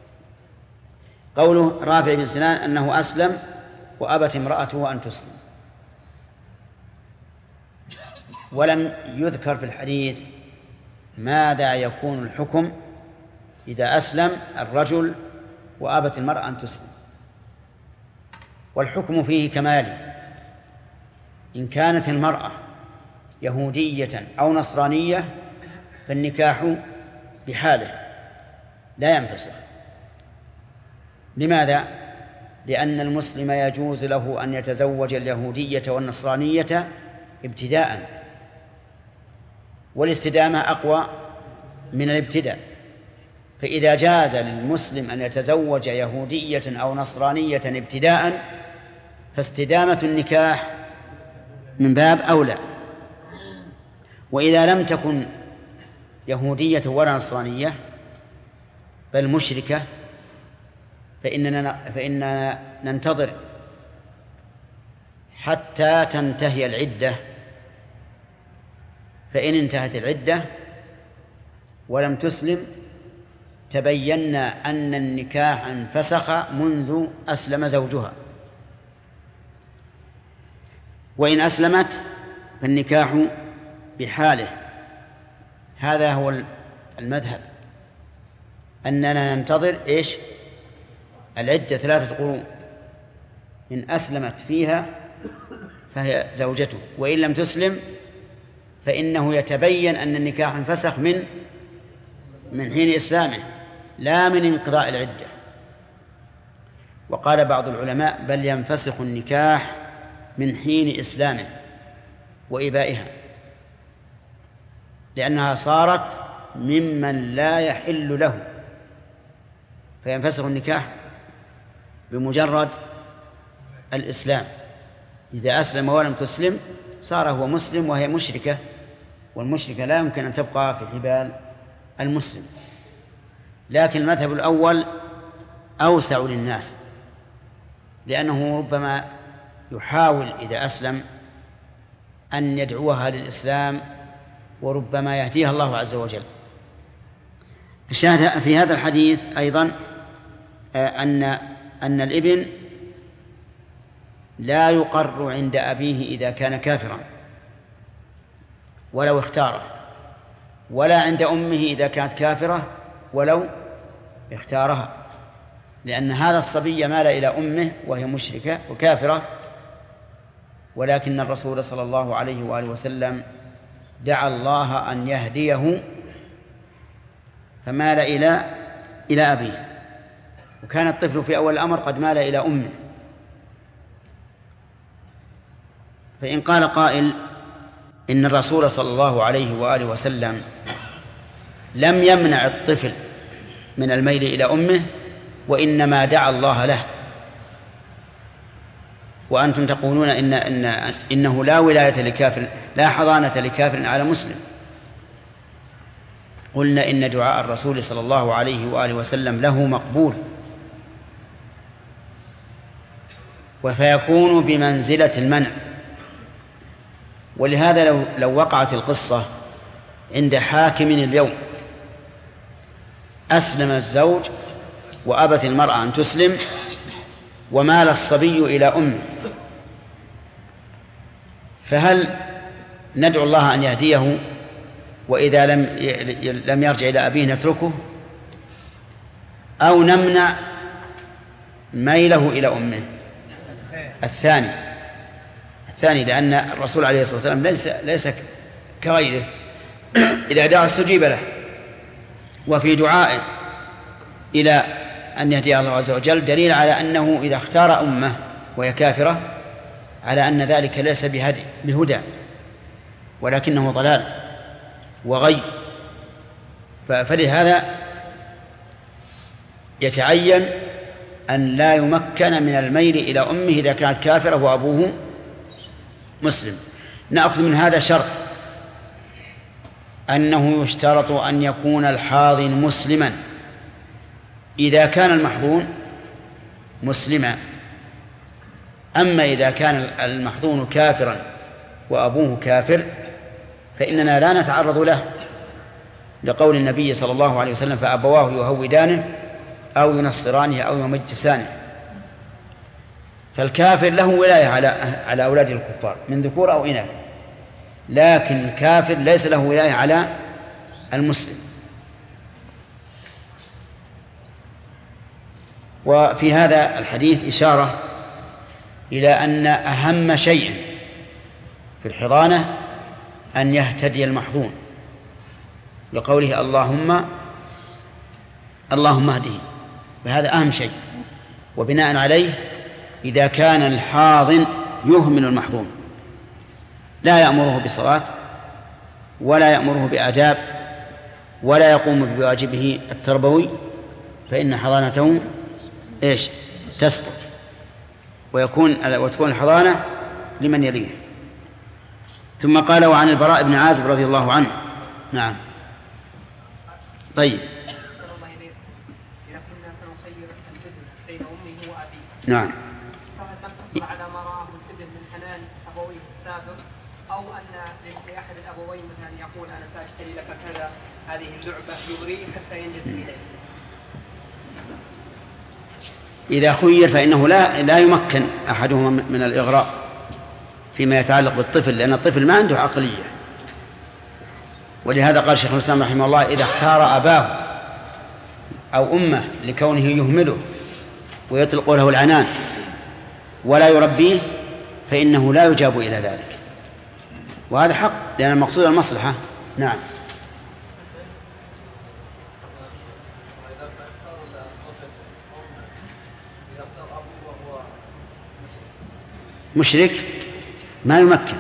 Speaker 2: قوله رافع بن سنان أنه أسلم وأبت امرأته أن تسلم، ولم يذكر في الحديث ماذا يكون الحكم إذا أسلم الرجل وأبت المرأة أن تسلم. والحكم فيه كمالي: إن كانت المرأة يهودية أو نصرانية فالنكاح بحاله لا ينفسخ. لماذا؟ لأن المسلم يجوز له أن يتزوج اليهودية والنصرانية ابتداء، والاستدامة أقوى من الابتداء. فإذا جاز للمسلم أن يتزوج يهودية أو نصرانية ابتداء فاستدامة النكاح من باب أولى. وإذا لم تكن يهودية ولا نصرانية بل مشركة فإننا ننتظر حتى تنتهي العدة، فإن انتهت العدة ولم تسلم تبينا أن النكاح انفسخ منذ أسلم زوجها، وإن أسلمت فالنكاح بحاله. هذا هو المذهب، أننا ننتظر العدة 3 قرون، إن أسلمت فيها فهي زوجته، وإن لم تسلم فإنه يتبين أن النكاح انفسخ من حين إسلامه لا من انقضاء العدة. وقال بعض العلماء بل ينفسخ النكاح من حين إسلامه وإبائها، لأنها صارت ممن لا يحل له، فينفسخ النكاح بمجرد الإسلام. إذا أسلم ولم تسلم صار هو مسلم وهي مشركة، والمشركة لا يمكن أن تبقى في حبال المسلم. لكن المذهب الأول أوسع للناس، لأنه ربما يحاول إذا أسلم أن يدعوها للإسلام وربما يهديها الله عز وجل. الشاهد في هذا الحديث أيضا أن الابن لا يقر عند أبيه إذا كان كافرا ولو اختاره، ولا عند أمه إذا كانت كافرة ولو اختارها، لأن هذا الصبي مال إلى أمه وهي مشركة وكافرة، ولكن الرسول صلى الله عليه وآله وسلم دعا الله أن يهديه فمال إلى أبيه، وكان الطفل في أول الأمر قد مال إلى أمه. فإن قال قائل إن الرسول صلى الله عليه وآله وسلم لم يمنع الطفل من الميل إلى أمه وإنما دعا الله له، وأنتم تقولون إنه لا ولاية لكافر، لا حضانة لكافر على مسلم، قلنا إن دعاء الرسول صلى الله عليه وآله وسلم له مقبول، فيكون بمنزلة المنع. ولهذا لو وقعت القصة عند حاكم اليوم، أسلم الزوج وأبت المرأة أن تسلم ومال الصبي إلى أمه، فهل ندعو الله أن يهديه وإذا لم يرجع إلى أبيه نتركه، أو نمنع ميله إلى أمه؟ الثاني، لأن الرسول عليه الصلاة والسلام ليس كغيره، إذا دعا استجيب له. وفي دعائه إلى أن يهدي الله عز وجل دليل على أنه إذا اختار أمه وهي كافرة على أن ذلك ليس بهدى ولكنه ضلال وغي. فلهذا يتعين أن لا يمكن من الميل إلى أمه إذا كانت كافرة وأبوه مسلم. نأخذ من هذا شرط أنه يشترط أن يكون الحاضن مسلما. إذا كان المحظون مسلما، أما إذا كان المحظون كافرا وأبوه كافر فإننا لا نتعرض له، لقول النبي صلى الله عليه وسلم فأبواه يهودانه أو ينصرانه أو يمجسانه. فالكافر له ولاية على أولاد الكفار من ذكور أو إناث، لكن الكافر ليس له ولاية على المسلم. وفي هذا الحديث إشارة إلى أن أهم شيء في الحضانة أن يهتدي المحظون، لقوله اللهم اهده، فهذا أهم شيء. وبناء عليه إذا كان الحاضن يهمل المحظون، لا يأمره بصلاة ولا يأمره بآداب ولا يقوم بواجبه التربوي، فإن حضانته تسقط، وتكون الحضانة لمن يليه. ثم قال وعن البراء بن عازب رضي الله عنه. نعم. طيب. نعم.
Speaker 3: فهل نقتصر على ما رآه الابن من حنان أبويه السابق، أو أن لأحد الأبوين مثلا يقول أنا سأشتري لك كذا هذه اللعبة يغريه حتى ينجز إليه؟
Speaker 2: إذا خير فإنه لا يمكن أحدهما من الإغراء فيما يتعلق بالطفل، لأن الطفل ما عنده عقلية. ولهذا قال شيخ الإسلام رحمه الله إذا اختار أباه أو أمه لكونه يهمله ويطلق له العنان ولا يربيه فإنه لا يجاب إلى ذلك، وهذا حق، لأن المقصود المصلحة. نعم. مشرك ما يمكن.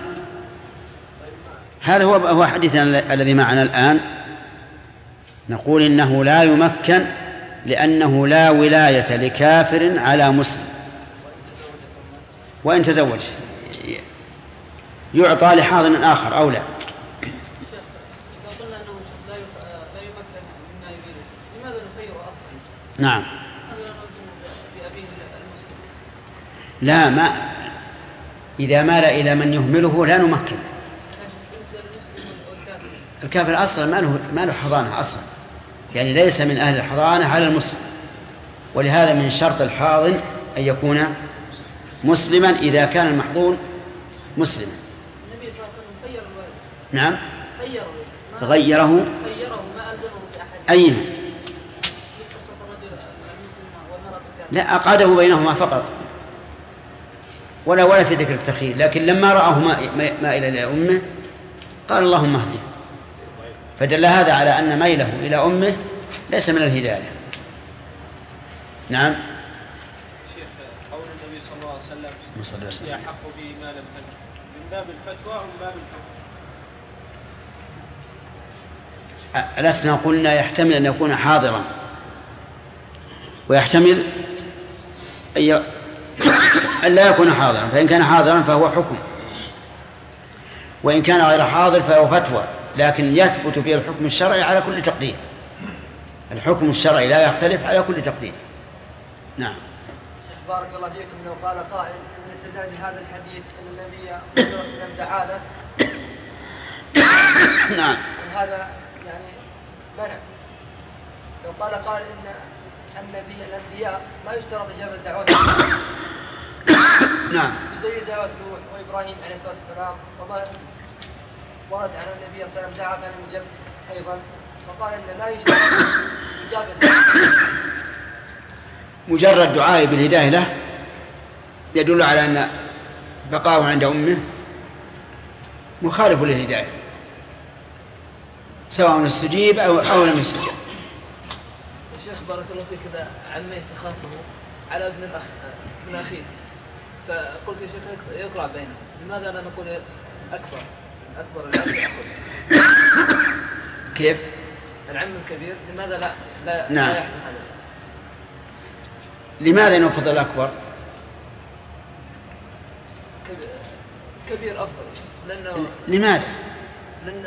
Speaker 2: هذا هو حديثنا الذي معنا الآن، نقول إنه لا يمكن لأنه لا ولاية لكافر على مسلم، وإن تزوج يعطى لحاضن آخر أو لا. نعم. لا، ما إذا مال إلى من يهمله لا نمكن. الكافر أصلا ما له حضانة أصلا، يعني ليس من أهل الحضانة على المسلم، ولهذا من شرط الحاضن أن يكون مسلما إذا كان المحظون مسلما.
Speaker 3: النبي صلى الله عليه وسلم خير الوالد.
Speaker 2: نعم
Speaker 3: غيره
Speaker 2: ما
Speaker 3: ألزمه بأحد.
Speaker 2: أيها لا أقعده بينهما فقط ولا في ذكر التخيير، لكن لما رآه مائلا إلى أمه قال اللهم اهده، فدل هذا على أن ميله إلى أمه ليس من الهداية. نعم.
Speaker 5: شيخ قول النبي صلى الله عليه وسلم يحق به ما لم تنكح من باب الفتوى ومن باب الحكم؟
Speaker 2: لسنا قلنا يحتمل أن يكون حاضرا ويحتمل أن لا يكون حاضرا، فإن كان حاضرا فهو حكم، وإن كان غير حاضر فهو فتوى، لكن يثبت به الحكم الشرعي على كل تقدير. الحكم الشرعي لا يختلف على كل تقدير. نعم.
Speaker 9: شيخ بارك الله فيكم، لو قال قائل ان الاستدلال بهذا الحديث ان النبي صلى الله عليه وسلم دعا له
Speaker 2: نعم
Speaker 9: هذا يعني منع. لو قال ان الانبياء لا يشترط اجابه الدعوات
Speaker 2: نعم
Speaker 9: بدليل دعوه نوح وابراهيم عليه الصلاه والسلام، وما ورد عن النبي صلى الله عليه وسلم دعا فلم يجب ايضا، فقال ان لا يشترط اجابه الدعوات.
Speaker 2: مجرد دعاء بالهداية له يدل على أن بقاؤه عند أمه مخالف للهداية، سواء استجيب أو لم يستجب.
Speaker 3: شيخ بارك الله فيك، إذا عمين تخاصموا على ابن أخيه، فقلت يا شيخ يقرأ بينهم، لماذا لا نقول أكبر العم يأخذ؟
Speaker 2: كيف؟
Speaker 3: العم الكبير لماذا لا
Speaker 2: نعم.
Speaker 3: لا يحدث هذا؟
Speaker 2: لماذا نفضل الأكبر؟
Speaker 3: كبير أفضل. لأنه
Speaker 2: لماذا؟
Speaker 3: لأن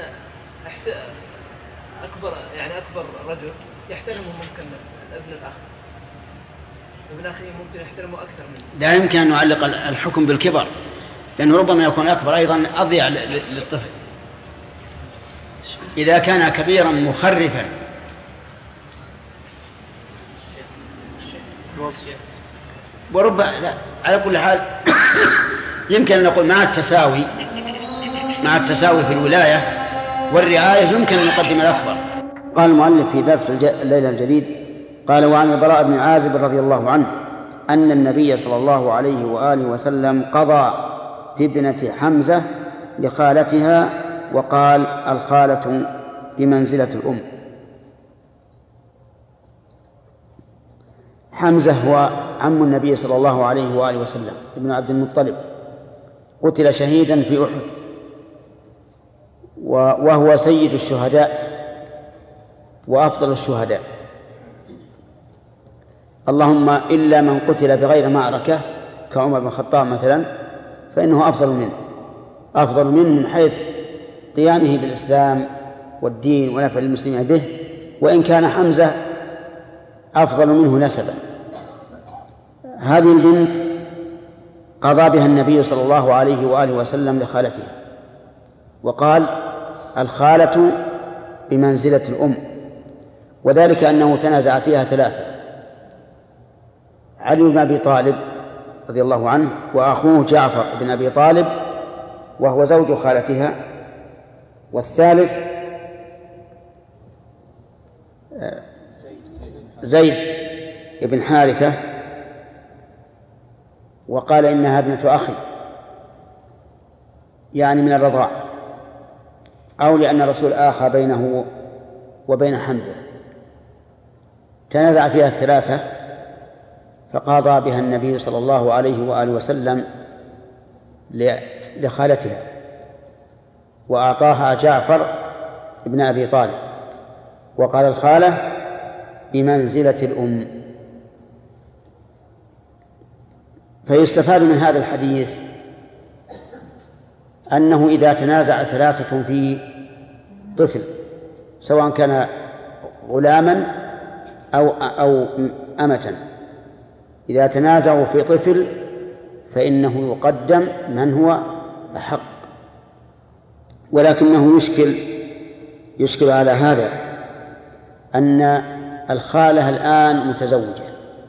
Speaker 3: أكبر رجل يحترمه ممكن ابن الأخ، ابن أخيه ممكن يحترمه أكثر منه.
Speaker 2: لا يمكن أن نعلق الحكم بالكبر، لأنه ربما يكون أكبر أيضا أضيع للطفل إذا كان كبيرا مخرفا. لا على كل حال يمكن أن نقول مع التساوي في الولاية والرعاية يمكن أن نقدم الأكبر. قال المؤلف في درس الليلة الجديد قال: وعن البراء بن عازب رضي الله عنه أن النبي صلى الله عليه وآله وسلم قضى في ابنة حمزة لخالتها، وقال: الخالة بمنزلة الأم. حمزة هو عم النبي صلى الله عليه وآله وسلم ابن عبد المطلب، قتل شهيدا في أحد، وهو سيد الشهداء وأفضل الشهداء، اللهم إلا من قتل بغير معركة كعمر بن الخطاب مثلا، فإنه أفضل منه من حيث قيامه بالإسلام والدين ونفع المسلمين به، وإن كان حمزة أفضل منه نسبا. هذه البنت قضى بها النبي صلى الله عليه وآله وسلم لخالتها، وقال: الخالة بمنزلة الأم، وذلك أنه تنازع فيها ثلاثة: علي بن أبي طالب رضي الله عنه، وأخوه جعفر بن أبي طالب وهو زوج خالتها، والثالث زيد بن حارثة، وقال إنها ابنة أخي، يعني من الرضاع، أو لأن الرسول آخى بينه وبين حمزة. تنازع فيها الثلاثة فقضى بها النبي صلى الله عليه وآله وسلم لخالتها، وأعطاها جعفر ابن أبي طالب، وقال: الخالة بمنزلة الأم. فيستفاد من هذا الحديث أنه إذا تنازع ثلاثة في طفل، سواء كان غلاما أو أمة، إذا تنازعوا في طفل فإنه يقدم من هو أحق. ولكنه يشكل على هذا أن الخالة الآن متزوجة،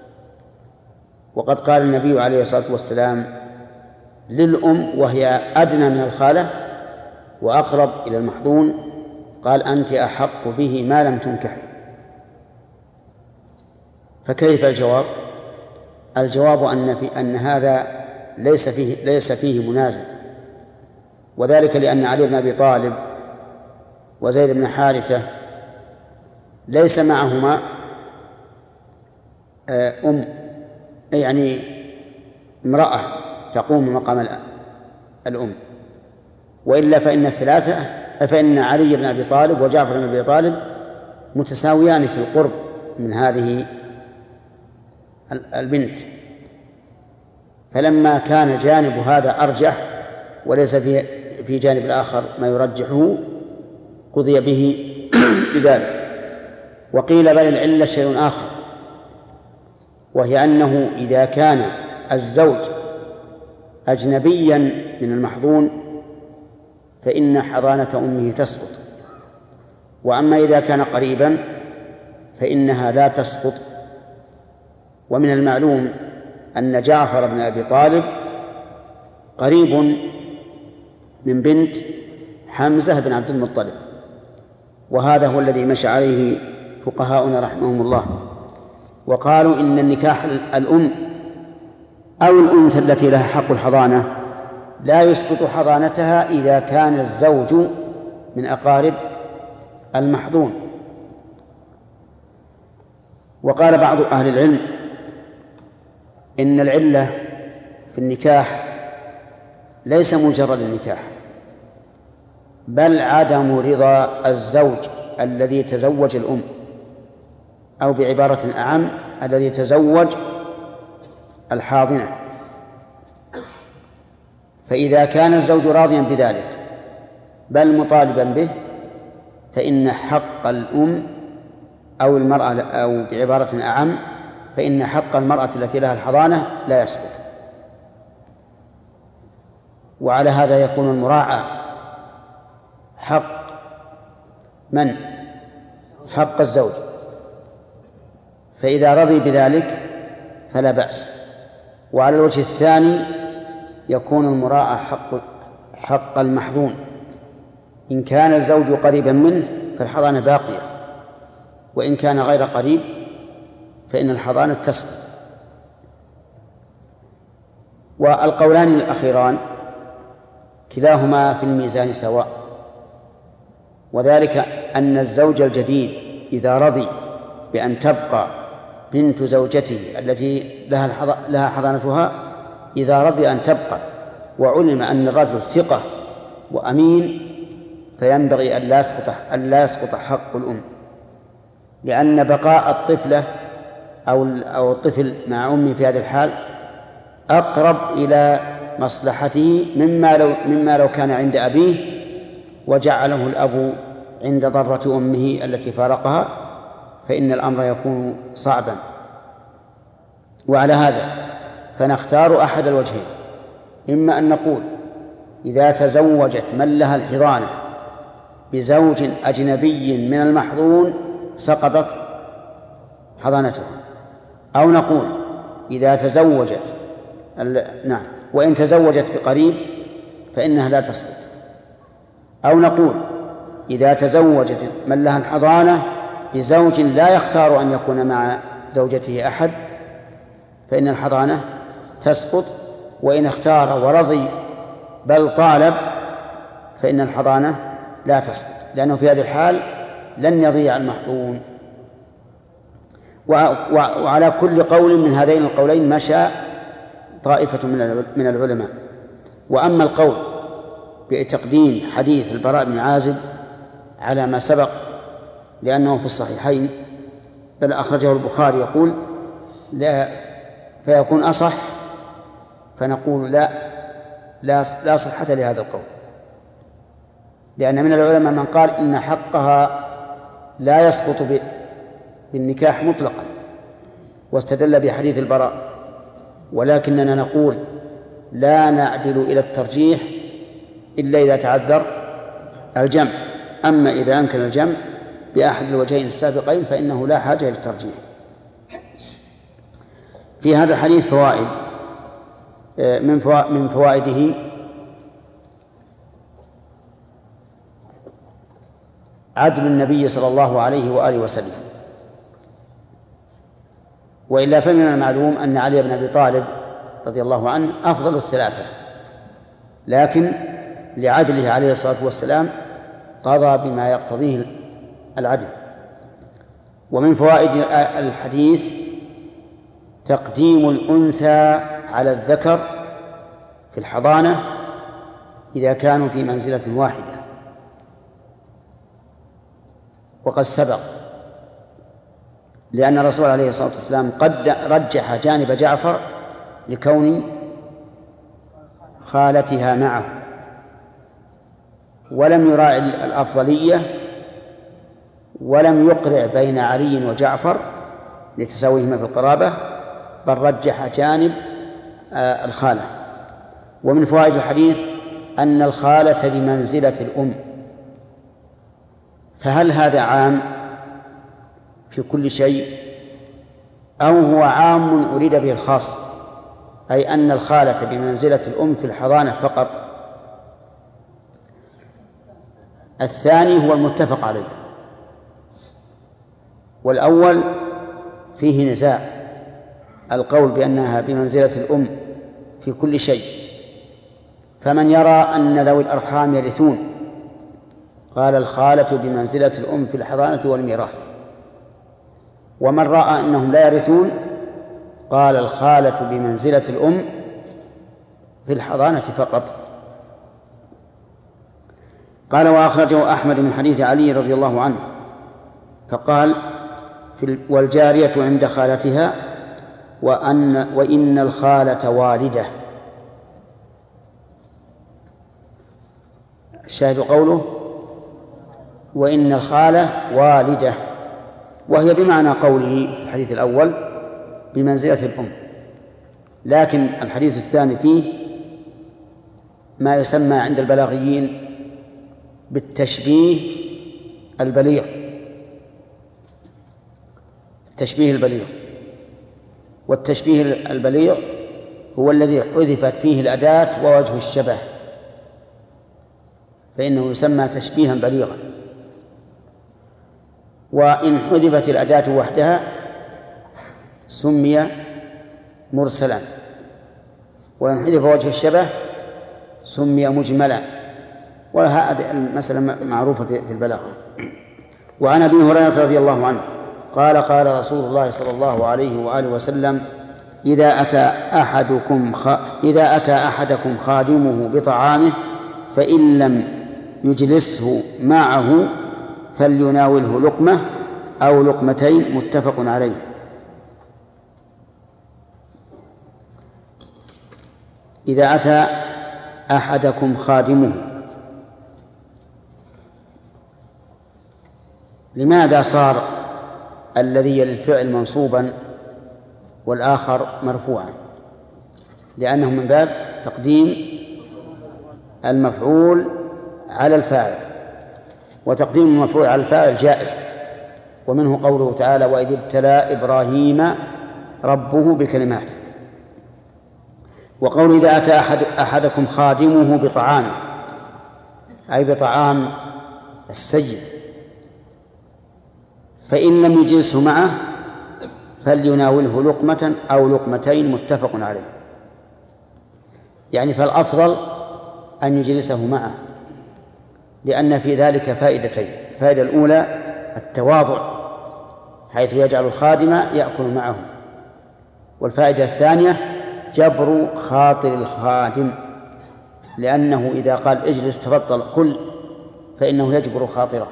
Speaker 2: وقد قال النبي عليه الصلاة والسلام للأم وهي أدنى من الخالة وأقرب إلى المحظون، قال أنت أحق به ما لم تنكحي. فكيف الجواب؟ الجواب أن هذا ليس فيه منازع، وذلك لأن علي بن أبي طالب وزيد بن حارثة ليس معهما يعني امرأة تقوم مقام الأم، وإلا فإن علي بن أبي طالب وجعفر بن أبي طالب متساويان في القرب من هذه البنت، فلما كان جانب هذا أرجح وليس في جانب الآخر ما يرجحه قضي به بذلك. وقيل بل العلة شيء آخر، وهي أنه إذا كان الزوج أجنبيا من المحظون فإن حضانة أمه تسقط، وأما إذا كان قريبا فإنها لا تسقط. ومن المعلوم أن جعفر بن أبي طالب قريب من بنت حمزة بن عبد المطلب، وهذا هو الذي مشى عليه فقهاؤنا رحمهم الله، وقالوا إن النكاح الأم أو الأنثى التي لها حق الحضانة لا يسقط حضانتها إذا كان الزوج من أقارب المحظون. وقال بعض أهل العلم إن العلة في النكاح ليس مجرد النكاح، بل عدم رضا الزوج الذي تزوج الأم، أو بعبارة أعم الذي تزوج الحاضنة. فإذا كان الزوج راضيا بذلك بل مطالبا به فإن حق الأم أو المرأة، أو بعبارة أعم فإن حق المرأة التي لها الحضانة لا يسقط. وعلى هذا يكون المراعاة حق من؟ حق الزوج، فإذا رضي بذلك فلا بأس. وعلى الوجه الثاني يكون المراعاة حق المحظون، إن كان الزوج قريبا منه فالحضانة باقية، وإن كان غير قريب فإن الحضانة تسقط. والقولان الأخيران كلاهما في الميزان سواء، وذلك أن الزوج الجديد إذا رضي بأن تبقى بنت زوجته التي لها حضانتها، إذا رضي أن تبقى وعلم أن الرجل ثقة وأمين فينبغي أن لا يسقط حق الأم، لأن بقاء الطفلة أو الطفل مع أمه في هذه الحال أقرب إلى مصلحته مما لو كان عند أبيه وجعله الأب عند ضرة أمه التي فارقها، فإن الأمر يكون صعبا. وعلى هذا فنختار أحد الوجهين، إما أن نقول إذا تزوجت من لها الحضانة بزوج أجنبي من المحظون سقطت حضانتها، أو نقول إذا تزوجت وإن تزوجت بقريب فإنها لا تسقط، أو نقول إذا تزوجت من لها الحضانة بزوج لا يختار أن يكون مع زوجته أحد فإن الحضانة تسقط، وإن اختار ورضي بل طالب فإن الحضانة لا تسقط، لأنه في هذه الحال لن يضيع المحظون. وعلى كل قول من هذين القولين مشى طائفة من العلماء. وأما القول بتقديم حديث البراء بن عازب على ما سبق لأنه في الصحيحين بل أخرجه البخاري يقول لا فيكون أصح، فنقول لا صحة لهذا القول، لأن من العلماء من قال إن حقها لا يسقط بالنكاح مطلقا واستدل بحديث البراء، ولكننا نقول لا نعدل إلى الترجيح إلا إذا تعذر الجمع. أما إذا أمكن الجمع بأحد الوجهين السابقين فإنه لا حاجة للترجيح. في هذا الحديث فوائد. من فوائده عدل النبي صلى الله عليه وآله وسلم، وإلا فمن المعلوم أن علي بن أبي طالب رضي الله عنه أفضل الثلاثة، لكن لعدله عليه الصلاة والسلام قضى بما يقتضيه العدل. ومن فوائد الحديث تقديم الأنثى على الذكر في الحضانة إذا كانوا في منزلة واحدة، وقد سبق لأن الرسول عليه الصلاة والسلام قد رجح جانب جعفر لكون خالتها معه، ولم يراعي الأفضلية، ولم يقرع بين علي وجعفر لتساويهما في القرابة، بل رجح جانب الخالة. ومن فوائد الحديث أن الخالة بمنزلة الأم، فهل هذا عام في كل شيء أو هو عام أريد به الخاص، أي أن الخالة بمنزلة الأم في الحضانة فقط؟ الثاني هو المتفق عليه، والأول فيه نزاع، القول بأنها بمنزلة الأم في كل شيء، فمن يرى أن ذوي الأرحام يرثون قال الخالة بمنزلة الأم في الحضانة والميراث، ومن رأى أنهم لا يرثون قال الخالة بمنزلة الأم في الحضانة فقط. قال وأخرجه أحمد من حديث علي رضي الله عنه فقال والجارية عند خالتها وإن الخالة والدة. الشاهد قوله وإن الخالة والدة، وهي بمعنى قوله في الحديث الأول بمنزلة الأم، لكن الحديث الثاني فيه ما يسمى عند البلاغيين بالتشبيه البليغ، التشبيه البليغ. والتشبيه البليغ هو الذي حذفت فيه الأداة ووجه الشبه، فإنه يسمى تشبيها بليغا. وإن حذفت الأداة وحدها سمي مرسلا، وإن حذف وجه الشبه سمي مجملا، وهذه المسألة معروفة في البلاغة. وعن أبي هريرة رضي الله عنه قال قال رسول الله صلى الله عليه وآله وسلم إذا أتى أحدكم خادمه بطعامه فإن لم يجلسه معه فليناوله لقمة أو لقمتين، متفق عليه. إذا أتى أحدكم خادمه، لماذا صار الذي للفعل منصوبا والآخر مرفوعا؟ لأنه من باب تقديم المفعول على الفاعل، وتقديم المفعول على الفاعل جائز، ومنه قوله تعالى وإذ ابتلى إبراهيم ربه بكلمات. وقول إذا أتى أحدكم خادمه بطعامه أي بطعام السيد فإن لم يجلسه معه فليناوله لقمة أو لقمتين، متفق عليه. يعني فالأفضل أن يجلسه معه، لأن في ذلك فائدتين: الفائدة الأولى التواضع حيث يجعل الخادم يأكل معه، والفائدة الثانية جبر خاطر الخادم، لأنه إذا قال اجلس تفضل كل فإنه يجبر خاطره.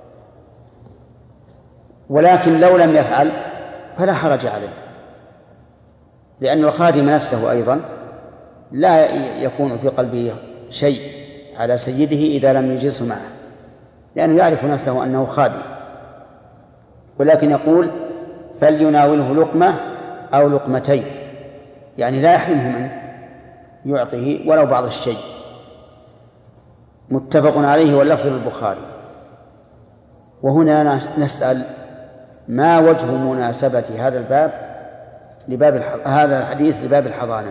Speaker 2: ولكن لو لم يفعل فلا حرج عليه، لأن الخادم نفسه أيضا لا يكون في قلبه شيء على سيده إذا لم يجلسه معه، لأنه يعرف نفسه أنه خادم. ولكن يقول فليناوله لقمة أو لقمتين، يعني لا يحرمه منه، يعطيه ولو بعض الشيء، متفق عليه واللفظ للبخاري. وهنا نسأل ما وجه مناسبة هذا الباب هذا الحديث لباب الحضانة؟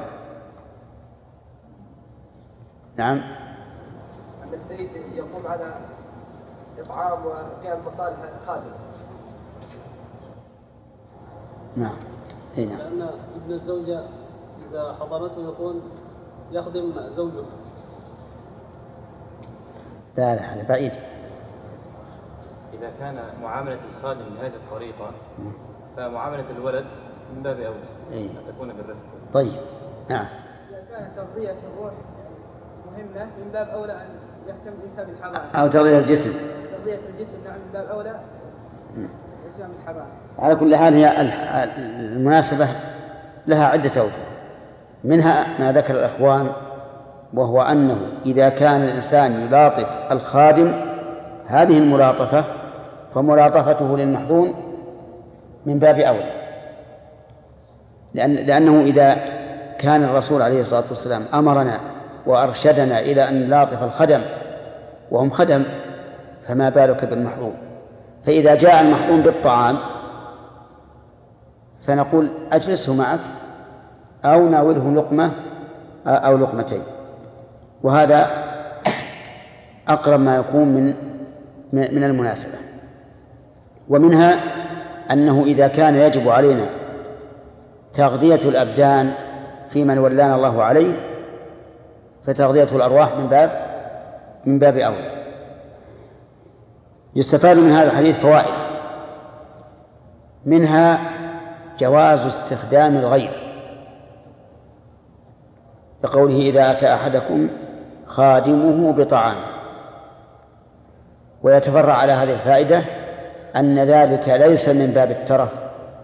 Speaker 2: نعم.
Speaker 3: أن السيد يقوم على إطعام وقيام مصالح خادم.
Speaker 2: نعم. نعم.
Speaker 11: لأن ابن الزوجة إذا حضرته يكون يخدم زوجه.
Speaker 2: لا هذا بعيد.
Speaker 12: إذا كان معاملة الخادم بهذه الطريقة فمعاملة الولد من باب أولى أن تكون بالرفق.
Speaker 2: طيب. نعم.
Speaker 13: إذا كانت تغذية الروح مهمة من باب أولى أن يهتم الإنسان بالحضانة.
Speaker 2: أو تغذية الجسم.
Speaker 13: تغذية الجسم نعم من باب أولى الإنسان بالحضانة.
Speaker 2: على كل حال هي المناسبة لها عدة أوجه، منها ما ذكر الأخوان، وهو أنه إذا كان الإنسان يلاطف الخادم هذه الملاطفة فملاطفته للمحظون من باب أولى، لأنه إذا كان الرسول عليه الصلاة والسلام أمرنا وأرشدنا إلى أن نلاطف الخدم وهم خدم، فما بالك بالمحظوظ. فإذا جاء المحظوظ بالطعام فنقول أجلسه معك أو ناوله لقمة أو لقمتين، وهذا أقرب ما يكون من المناسبة. ومنها أنه إذا كان يجب علينا تغذية الأبدان في من ولانا الله عليه فتغذية الأرواح من باب أولى. يستفاد من هذا الحديث فوائد، منها جواز استخدام الغير، لقوله إذا أتى أحدكم خادمه بطعامه. ويتفرع على هذه الفائدة أن ذلك ليس من باب الترف،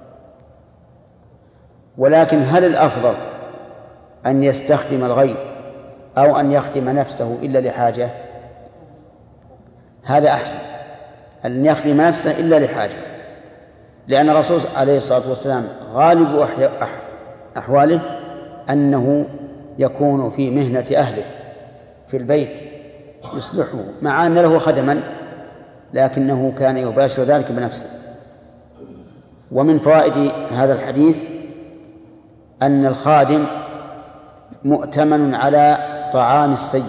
Speaker 2: ولكن هل الأفضل أن يستخدم الغير أو أن يخدم نفسه إلا لحاجة؟ هذا أحسن، أن يخدم نفسه إلا لحاجة، لأن الرسول عليه الصلاة والسلام غالب أحواله أنه يكون في مهنة أهله في البيت يصلحه، مع أن له خدما لكنه كان يباشر ذلك بنفسه. ومن فوائد هذا الحديث أن الخادم مؤتمن على طعام السيد،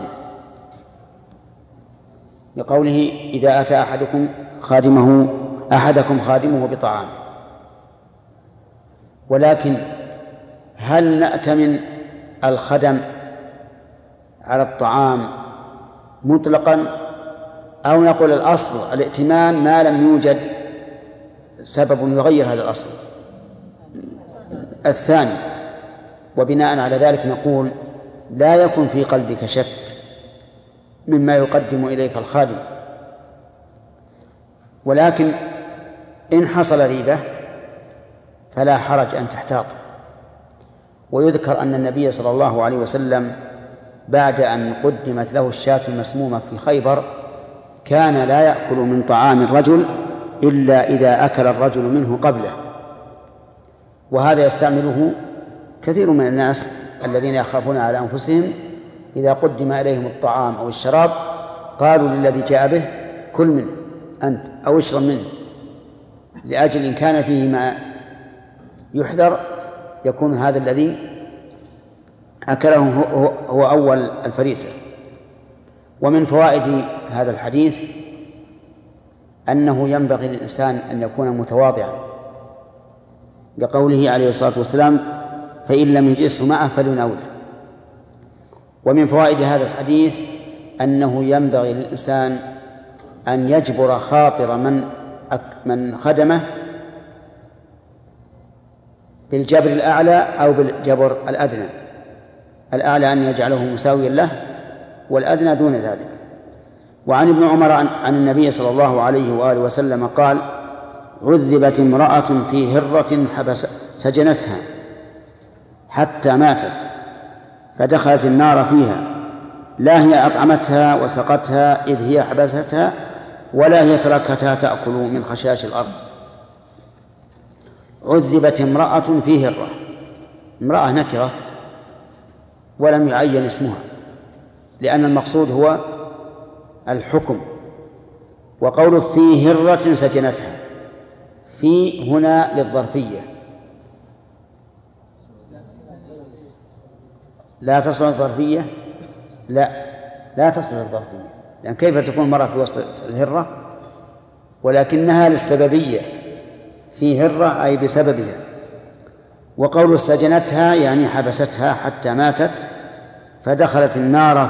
Speaker 2: لقوله إذا أتى أحدكم خادمه بطعامه. ولكن هل نأتمن الخدم على الطعام مطلقا، أو نقول الأصل الائتمان ما لم يوجد سبب يغير هذا الأصل الثاني؟ وبناء على ذلك نقول لا يكن في قلبك شك مما يقدم إليك الخادم، ولكن إن حصل ريبة فلا حرج أن تحتاط. ويذكر أن النبي صلى الله عليه وسلم بعد أن قدمت له الشاة المسمومة في خيبر كان لا يأكل من طعام الرجل إلا إذا أكل الرجل منه قبله، وهذا يستعمله كثير من الناس الذين يخافون على أنفسهم إذا قدم إليهم الطعام أو الشراب قالوا للذي جاء به كل منه أنت أو اشرب منه، لأجل إن كان فيه ما يحذر يكون هذا الذي أكله هو أول الفريسة. ومن فوائد هذا الحديث أنه ينبغي للإنسان أن يكون متواضعا، لقوله عليه الصلاة والسلام فإن لم يجلسه معه فليناوله. ومن فوائد هذا الحديث أنه ينبغي للإنسان أن يجبر خاطر من خدمه بالجبر الأعلى أو بالجبر الأدنى. الأعلى أن يجعله مساويا له، والأدنى دون ذلك. وعن ابن عمر عن النبي صلى الله عليه وآله وسلم قال عذبت امرأة في هرة سجنتها حتى ماتت فدخلت النار فيها، لا هي أطعمتها وسقتها إذ هي حبستها ولا هي تركتها تأكل من خشاش الأرض. عذبت امرأة في هرة، امرأة نكرة ولم يعين اسمها، لأن المقصود هو الحكم وقول في هرة سجنتها، في هنا للظرفية لا تصل الظرفية، لا تصل الظرفية، لأن كيف تكون المرأة في وسط الهرة؟ ولكنها للسببية، في هرة أي بسببها. وقول سجنتها يعني حبستها حتى ماتت فدخلت النار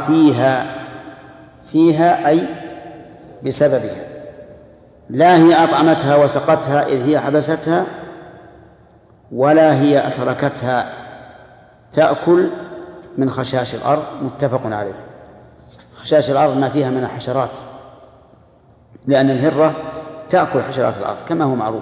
Speaker 2: فيها أي بسببها، لا هي أطعمتها وسقتها إذ هي حبستها، ولا هي أتركتها تأكل من خشاش الأرض، متفق عليه. خشاش الأرض ما فيها من الحشرات، لأن الهرة تأكل حشرات الأرض كما هو معروف.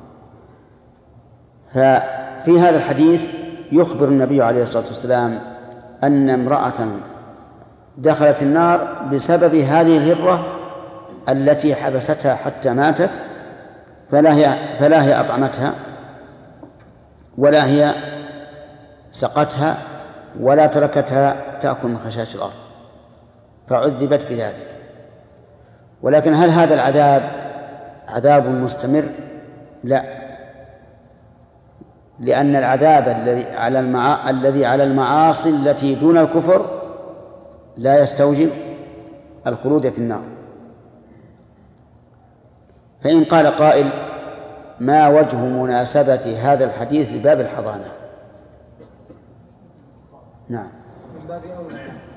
Speaker 2: ففي هذا الحديث يخبر النبي عليه الصلاة والسلام أن امرأة دخلت النار بسبب هذه الهرة التي حبستها حتى ماتت، فلا هي أطعمتها ولا هي سقتها ولا تركتها تأكل من خشاش الأرض، فعذبت بذلك. ولكن هل هذا العذاب عذاب مستمر؟ لا، لأن العذاب الذي على المعاصي التي دون الكفر لا يستوجب الخلود في النار. فإن قال قائل ما وجه مناسبة هذا الحديث لباب الحضانة؟ نعم،
Speaker 7: من باب أولى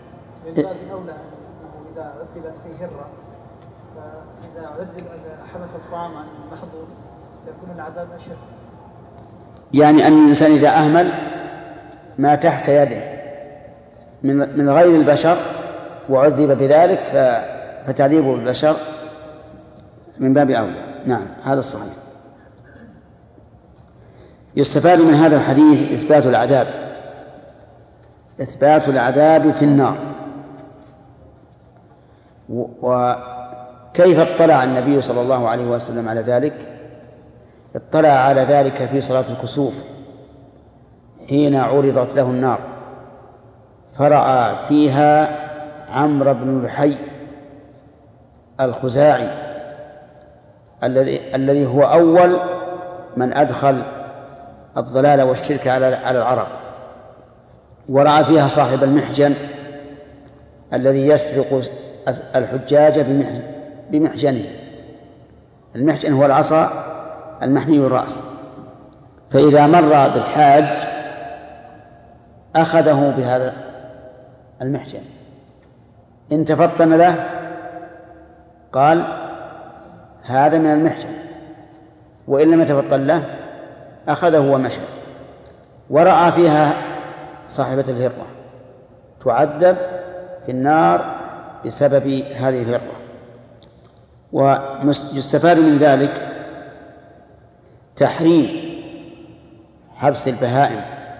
Speaker 7: أنه إذا عذبت في هرة، فإذا حبس الطعام عن المحظور يكون العذاب أشد.
Speaker 2: يعني أن الإنسان إذا أهمل ما تحت يده من غير البشر وعذب بذلك فتعذيبه البشر من باب أولى. نعم، هذا الصحيح. يستفاد من هذا الحديث إثبات العذاب في النار. وكيف اطلع النبي صلى الله عليه وسلم على ذلك؟ اطلع على ذلك في صلاة الكسوف حين عرضت له النار، فرأى فيها عمرو بن لحي الخزاعي الذي هو أول من أدخل الضلال والشرك على العرب، ورأى فيها صاحب المحجن الذي يسرق الحجاج بمحجنه. المحجن هو العصا المحني الرأس، فإذا مر بالحاج أخذه بهذا المحجن، إن تفطن له قال هذا من المحجن، وإن لم يتفطن له أخذه ومشى. ورأى فيها صاحبة الهرة تعذب في النار بسبب هذه الهرة. ويستفاد من ذلك تحريم حبس البهائم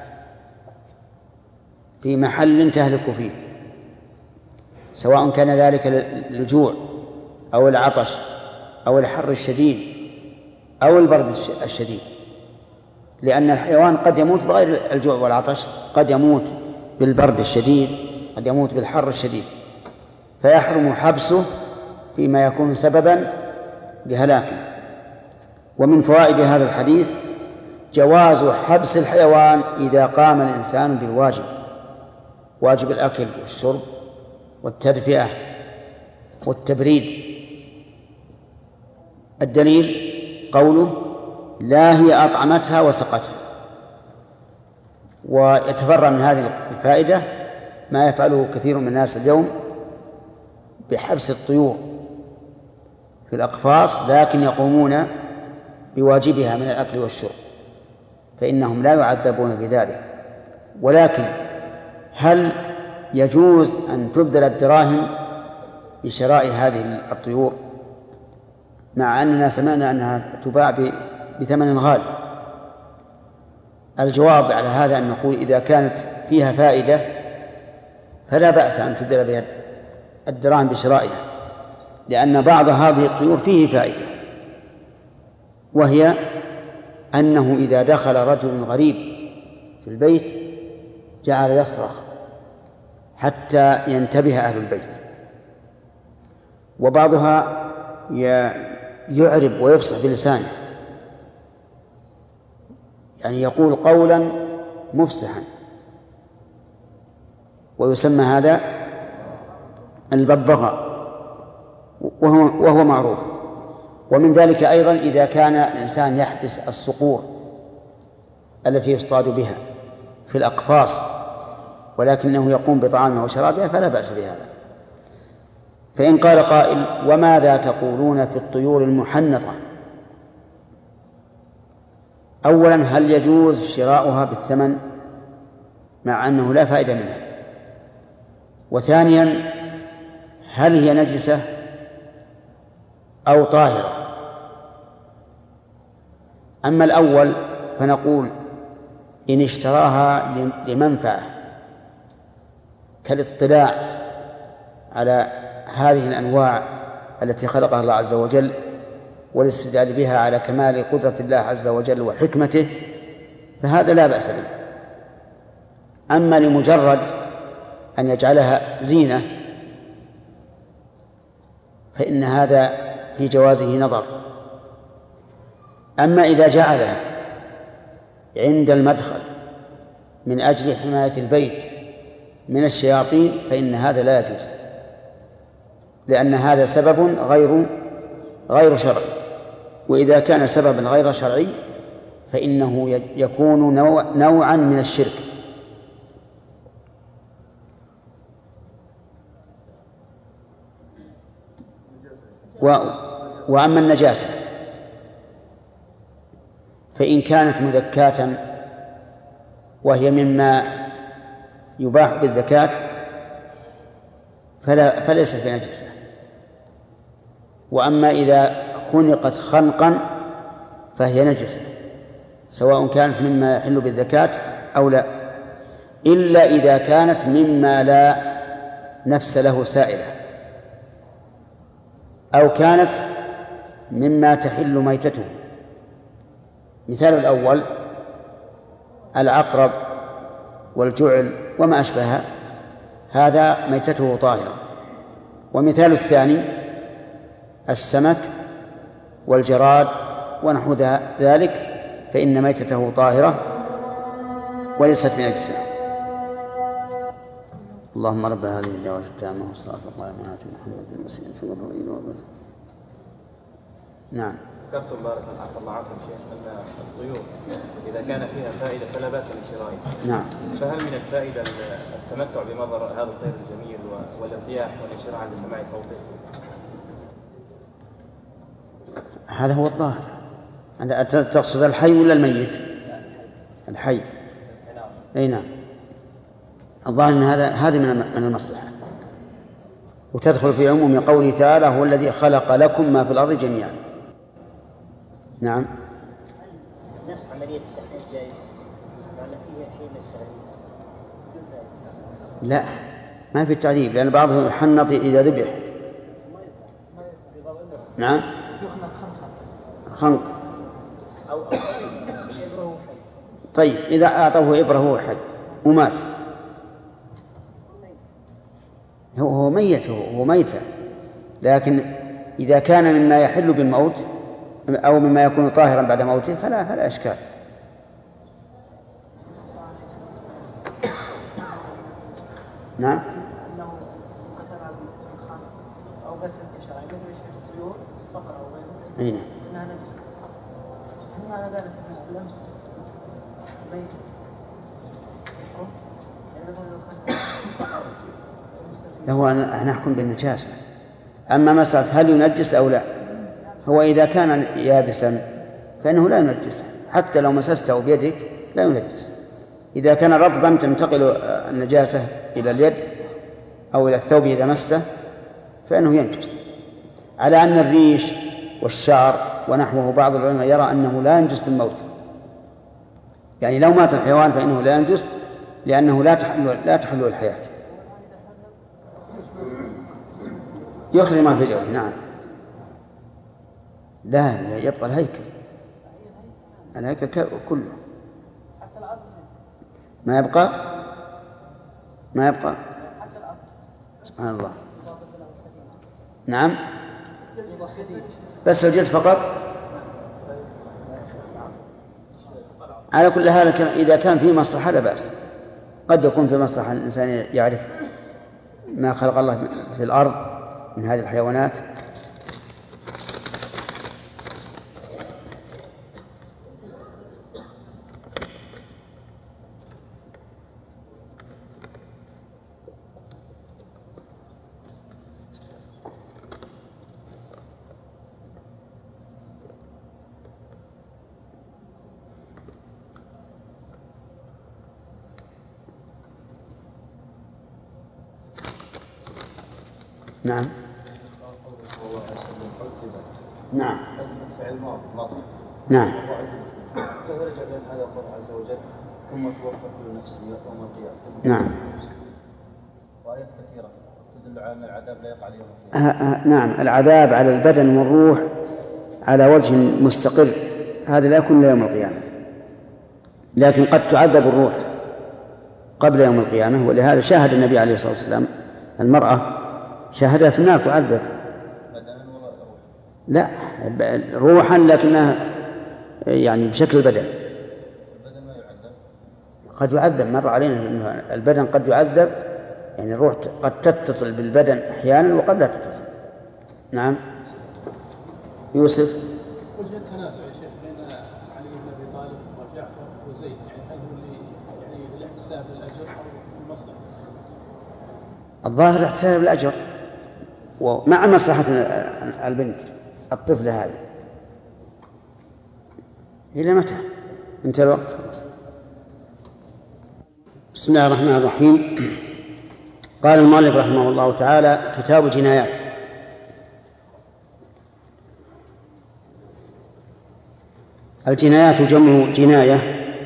Speaker 2: في محل تهلك فيه، سواء كان ذلك للجوع أو العطش أو الحر الشديد أو البرد الشديد، لأن الحيوان قد يموت بغير الجوع والعطش، قد يموت بالبرد الشديد، قد يموت بالحر الشديد، فيحرم حبسه فيما يكون سببا لهلاكه. ومن فوائد هذا الحديث جواز حبس الحيوان إذا قام الإنسان بالواجب، واجب الأكل والشرب والتدفئة والتبريد. الدليل قوله لا هي أطعمتها وسقتها. ويتفرع من هذه الفائدة ما يفعله كثير من الناس اليوم بحبس الطيور في الأقفاص، لكن يقومون بواجبها من الأكل والشرب، فإنهم لا يعذبون بذلك. ولكن هل يجوز أن تبذل الدراهم بشراء هذه الطيور، مع أننا سمعنا أنها تباع بثمن غالي؟ الجواب على هذا أن نقول إذا كانت فيها فائدة فلا بأس أن تبذل بها الدراهم بشرائها، لأن بعض هذه الطيور فيه فائدة، وهي أنه إذا دخل رجل غريب في البيت جعل يصرخ حتى ينتبه أهل البيت. وبعضها يعرب ويفصح بلسانه، يعني يقول قولا مفصحا، ويسمى هذا الببغاء، وهو معروف. ومن ذلك أيضا إذا كان الإنسان يحبس الصقور التي يصطاد بها في الأقفاص ولكنه يقوم بطعامها وشرابها فلا بأس بهذا. فإن قال قائل: وماذا تقولون في الطيور المحنطة؟ أولا، هل يجوز شراؤها بالثمن مع أنه لا فائدة منها؟ وثانيا، هل هي نجسة أو طاهرة؟ أما الأول فنقول إن اشتراها لمنفعة كالاطلاع على هذه الأنواع التي خلقها الله عز وجل والاستدلال بها على كمال قدرة الله عز وجل وحكمته، فهذا لا بأس به. أما لمجرد أن يجعلها زينة فإن هذا في جوازه نظر. أما إذا جعلها عند المدخل من أجل حماية البيت من الشياطين فإن هذا لا يجوز، لأن هذا سبب غير شرعي، وإذا كان سببا غير شرعي فإنه يكون نوعا من الشرك. وأما النجاسة فإن كانت مذكاة وهي مما يباح بالذكاة فليست بنجسة. وأما إذا خنقت خنقا فهي نجسة سواء كانت مما يحل بالذكاة أو لا، إلا إذا كانت مما لا نفس له سائلة، أو كانت مما تحل ميتته. مثال الأول العقرب والجعل وما أشبهها، هذا ميتته طاهرة. ومثال الثاني السمك والجراد ونحو ذلك فإن ميتته طاهرة وليست بنجسة. اللهم رب هذه الدعوة التامة والصلاة والسلام على محمد المسيح صلى الله عليه وسلم. نعم.
Speaker 12: ذكرتم بارك الله عنكم شيخ أن الطيور إذا كان فيها فائدة فلا بأس من شرائها.
Speaker 2: نعم.
Speaker 12: فهل من الفائدة التمتع بمنظر هذا الطير الجميل والارتياح والانشراح عند سماع صوته؟
Speaker 2: هذا هو الظاهر. أنت تقصد الحي ولا الميت؟ الحي. أي نعم. الظاهر أن هذه من المصلحة، وتدخل في عموم قوله تعالى: هو الذي خلق لكم ما في الأرض جميعا. نعم.
Speaker 14: نفس عملية التحنيط جائزة ولا فيها شيء من التعذيب؟
Speaker 2: لا، ما في التعذيب، لأن بعضهم يحنط إذا ذبح. نعم. خنق. طيب إذا أعطوه إبرة هو حي ومات هو ميت، هو ميتة. لكن إذا كان مما يحل بالموت أو مما يكون طاهرا بعد موته فلا إشكال. نعم.
Speaker 13: أنه قتل الخان أو قتل الشرعي مثل الطيور الصفر أو غيره.
Speaker 2: نعم.
Speaker 13: إنها نجسة. هل معنى ذلك أن لمس ميت يعني مثلا لو كان الصفر
Speaker 2: هو نحكم بالنجاسة. أما مسألة هل ينجس أو لا، هو إذا كان يابسا فإنه لا ينجس، حتى لو مسسته بيدك لا ينجس. إذا كان رطبا تنتقل النجاسة إلى اليد أو إلى الثوب إذا مسه فإنه ينجس. على أن الريش والشعر ونحوه بعض العلماء يرى أنه لا ينجس بالموت، يعني لو مات الحيوان فإنه لا ينجس لأنه لا تحل الحياة. يخرج ما في جوفه. نعم. لا يبقى الهيكل كله ما يبقى. سبحان الله. نعم. بس الجلد فقط. على كل حال إذا كان في مصلحة لا بأس، قد يكون في مصلحة الإنسان يعرف ما خلق الله في الأرض من هذه الحيوانات. نعم نعم نعم.
Speaker 6: كيف رجع بين هذا القول عز وجل ثم توفى كل نفس يوم القيامة؟
Speaker 2: نعم.
Speaker 6: وآيات كثيرة تدل على أن العذاب لا يقع يوم القيامة.
Speaker 2: نعم، العذاب على البدن والروح على وجه مستقر، هذا لا يكون يوم القيامة، لكن قد تعذب الروح قبل يوم القيامة. ولهذا شاهد النبي عليه الصلاة والسلام المرأة شاهدها في النار تعذب، لا روحا لكنها يعني بشكل البدن.
Speaker 6: البدن ما يعذب؟
Speaker 2: قد يعذب، مر علينا أن البدن قد يعذب، يعني الروح قد تتصل بالبدن أحيانا وقد لا تتصل. نعم. يوسف.
Speaker 11: وجه التنازع يا شيخ بين علي بن أبي طالب وجعفر وزيد، يعني هل هو اللي يعني الاحتساب للأجر أو المصلحة؟
Speaker 2: الظاهر الاحتساب للأجر ومع مصلحة البنت الطفلة هذه. إلى متى؟ انتهى الوقت خلاص. بسم الله الرحمن الرحيم. قال المؤلف رحمه الله تعالى: كتاب الجنايات. الجنايات جمع جناية،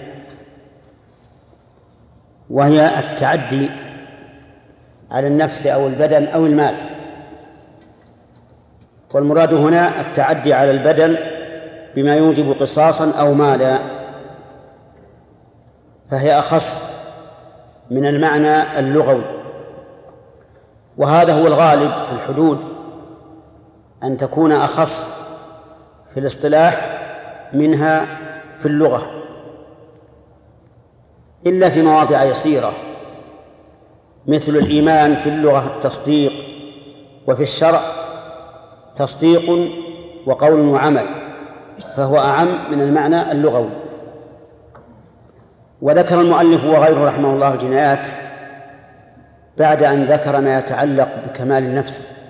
Speaker 2: وهي التعدي على النفس أو البدن أو المال، والمراد هنا التعدي على البدن بما يوجب قصاصا أو مالا، فهي أخص من المعنى اللغوي، وهذا هو الغالب في الحدود، أن تكون أخص في الاصطلاح منها في اللغة، إلا في مواضع يسيرة، مثل الإيمان في اللغة التصديق، وفي الشرع تصديق وقول وعمل، فهو أعم من المعنى اللغوي. وذكر المؤلف وغيره رحمه الله الجنايات بعد أن ذكر ما يتعلق بكمال النفس،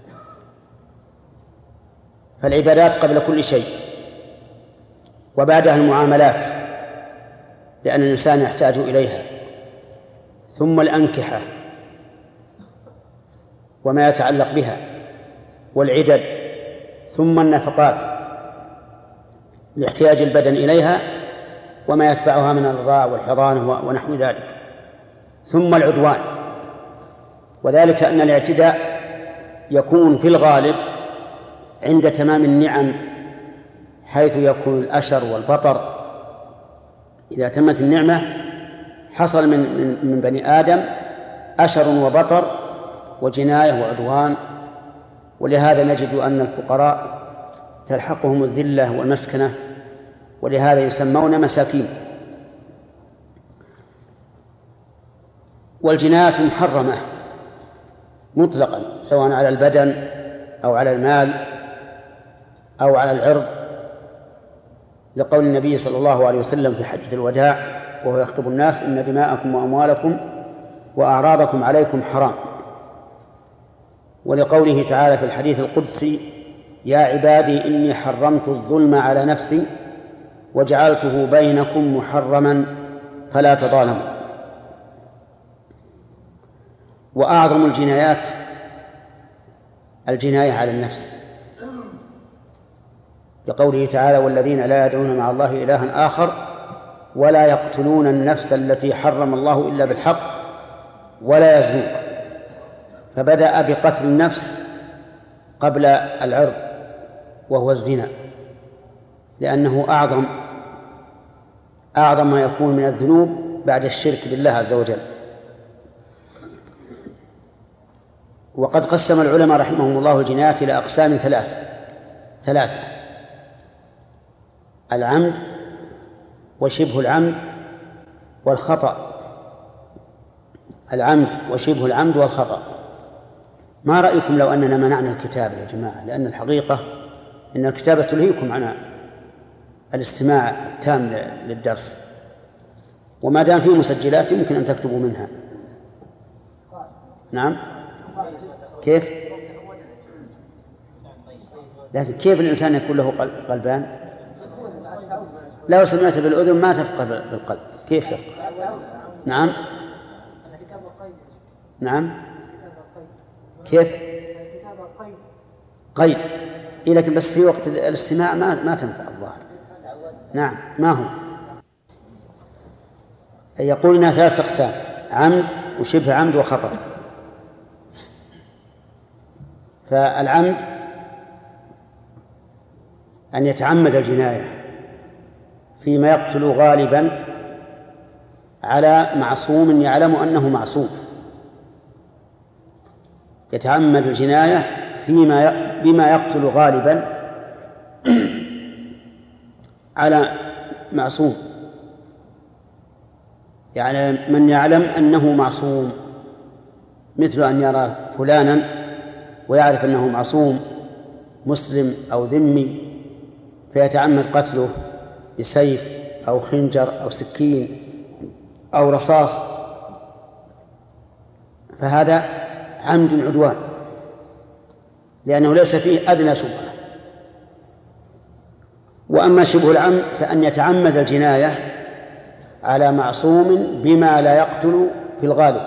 Speaker 2: فالعبادات قبل كل شيء، وبعدها المعاملات لأن الإنسان يحتاج إليها، ثم الأنكحة وما يتعلق بها والعدد، ثم النفقات لاحتياج البدن إليها وما يتبعها من الرضاع والحضانة ونحو ذلك، ثم العدوان، وذلك أن الاعتداء يكون في الغالب عند تمام النعم، حيث يكون الأشر والبطر. إذا تمت النعمة حصل من بني آدم أشر وبطر وجناية وعدوان، ولهذا نجد أن الفقراء تلحقهم الذلة والمسكنة، ولهذا يسمون مساكين. والجنايات محرمة مطلقا، سواء على البدن أو على المال أو على العرض، لقول النبي صلى الله عليه وسلم في حجة الوداع وهو يخطب الناس: إن دماءكم وأموالكم وأعراضكم عليكم حرام. ولقوله تعالى في الحديث القدسي: يا عبادي إني حرمت الظلم على نفسي وجعلته بينكم محرما فلا تظالموا. وأعظم الجنايات الجناية على النفس، لقوله تعالى: والذين لا يدعون مع الله إلها آخر ولا يقتلون النفس التي حرم الله إلا بالحق ولا يزنون. فبدأ بقتل النفس قبل العرض وهو الزنا، لأنه أعظم ما يكون من الذنوب بعد الشرك بالله عز وجل. وقد قسم العلماء رحمهم الله الجنايات إلى أقسام ثلاثة: العمد وشبه العمد والخطأ. العمد وشبه العمد والخطأ. ما رأيكم لو أننا منعنا الكتابة يا جماعة؟ لأن الحقيقة إن الكتابة تلهيكم عن الاستماع التام للدرس، وما دام فيه مسجلات يمكن أن تكتبوا منها. نعم، كيف؟ لكن كيف الإنسان يكون له قلبان؟ لو سمعت بالأذن ما تفقه بالقلب، كيف تفقه؟ نعم نعم، كيف؟ قيد. إيه، لكن بس في وقت الاستماع ما تنفع الظاهر. نعم، ما هو؟ يقول إنها 3 أقسام: عمد وشبه عمد وخطأ. فالعمد أن يتعمد الجناية فيما يقتل غالبا على معصوم يعلم أنه معصوم. يتعمد الجناية بما يقتل غالبا على معصوم، يعني من يعلم أنه معصوم، مثل أن يرى فلانا ويعرف أنه معصوم مسلم أو ذمي فيتعمد قتله بسيف أو خنجر أو سكين أو رصاص، فهذا عمد عدوان لأنه ليس فيه أدنى شبهة. وأما شبه العمد فأن يتعمد الجناية على معصوم بما لا يقتل في الغالب.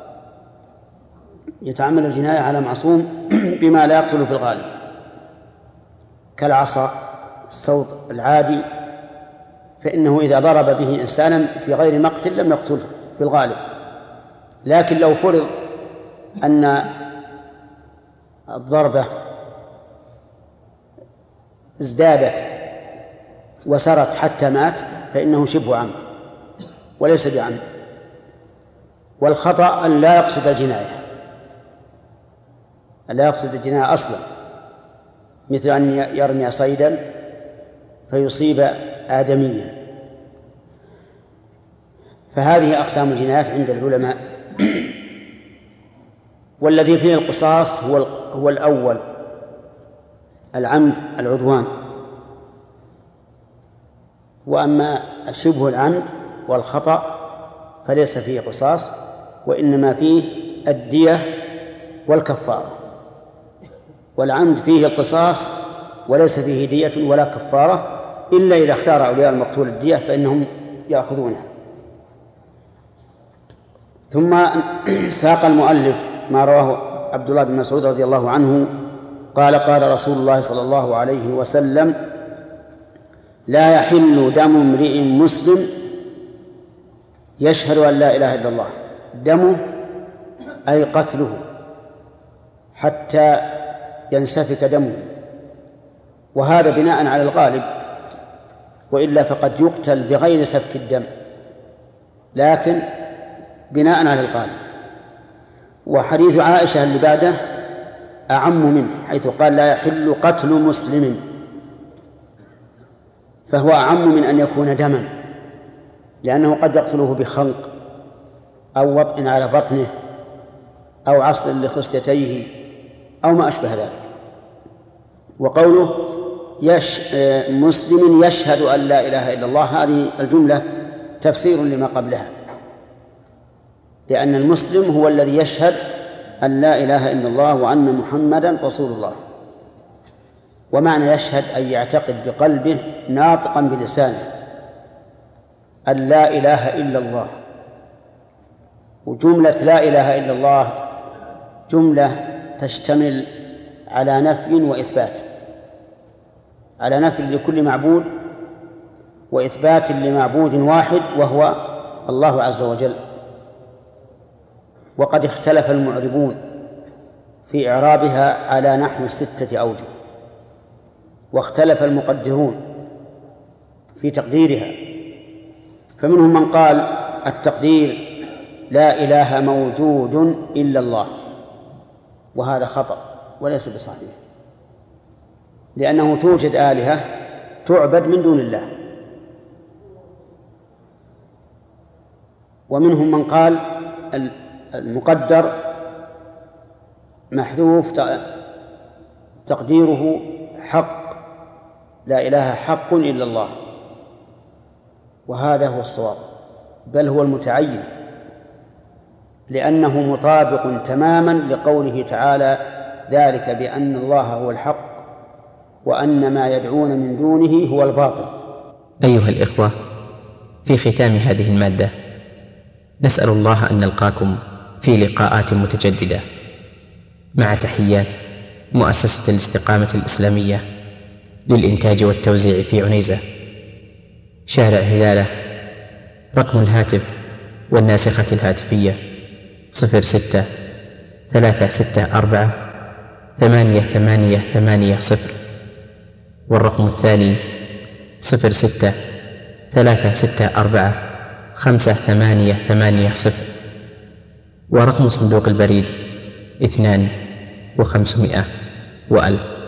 Speaker 2: يتعمد الجناية على معصوم بما لا يقتل في الغالب، كالعصا، الصوت العادي، فإنه إذا ضرب به إنسانا في غير مقتل لم يقتله في الغالب. لكن لو فرض أن الضربة ازدادت وسرت حتى مات فإنه شبه عمد وليس بعمد. والخطأ أن لا يقصد الجناية، أن لا يقصد الجناية أصلا، مثل أن يرمي صيدا فيصيب آدميا. فهذه أقسام الجنايات عند العلماء. والذي فيه القصاص هو الأول، العمد العدوان. وأما شبه العمد والخطأ فليس فيه قصاص، وإنما فيه الدية والكفارة. والعمد فيه القصاص وليس فيه دية ولا كفارة، إلا إذا اختار أولياء المقتول الدية فإنهم يأخذونها. ثم ساق المؤلف ما رواه عبد الله بن مسعود رضي الله عنه قال: قال رسول الله صلى الله عليه وسلم: لا يحل دم امرئ مسلم يشهد أن لا إله إلا الله، دمه أي قتله حتى ينسفك دمه، وهذا بناء على الغالب، وإلا فقد يقتل بغير سفك الدم، لكن بناء على الغالب. وحديث عائشة اللي بعده أعم منه، حيث قال: لا يحل قتل مسلم، فهو أعم من أن يكون دما، لأنه قد يقتله بخنق أو وطء على بطنه أو عصر لخصيتيه أو ما أشبه ذلك. وقوله مسلم يشهد أن لا إله إلا الله، هذه الجملة تفسير لما قبلها، لأن المسلم هو الذي يشهد أن لا إله إلا الله وأن محمدا رسول الله. ومعنى يشهد أن يعتقد بقلبه ناطقا بلسانه أن لا إله إلا الله. وجملة لا إله إلا الله جملة تشتمل على نفي وإثبات، على نفي لكل معبود وإثبات لمعبود واحد وهو الله عز وجل. وقد اختلف المعربون في إعرابها على نحو 6 أوجه، واختلف المقدرون في تقديرها، فمنهم من قال التقدير لا إله موجود إلا الله، وهذا خطأ وليس بصحيح، لأنه توجد آلهة تعبد من دون الله، ومنهم من قال المقدر محذوف تقديره حق، لا إله حق إلا الله، وهذا هو الصواب، بل هو المتعين، لأنه مطابق تماما لقوله تعالى: ذلك بأن الله هو الحق وأن ما يدعون من دونه هو الباطل.
Speaker 1: أيها الإخوة، في ختام هذه المادة نسأل الله أن نلقاكم في لقاءات متجددة، مع تحيات مؤسسة الاستقامة الإسلامية للإنتاج والتوزيع في عنيزة، شارع هلالة. رقم الهاتف والناسخة الهاتفية 06-364-8880، والرقم الثاني 06-364-5880، ورقم صندوق البريد 2500 و1000.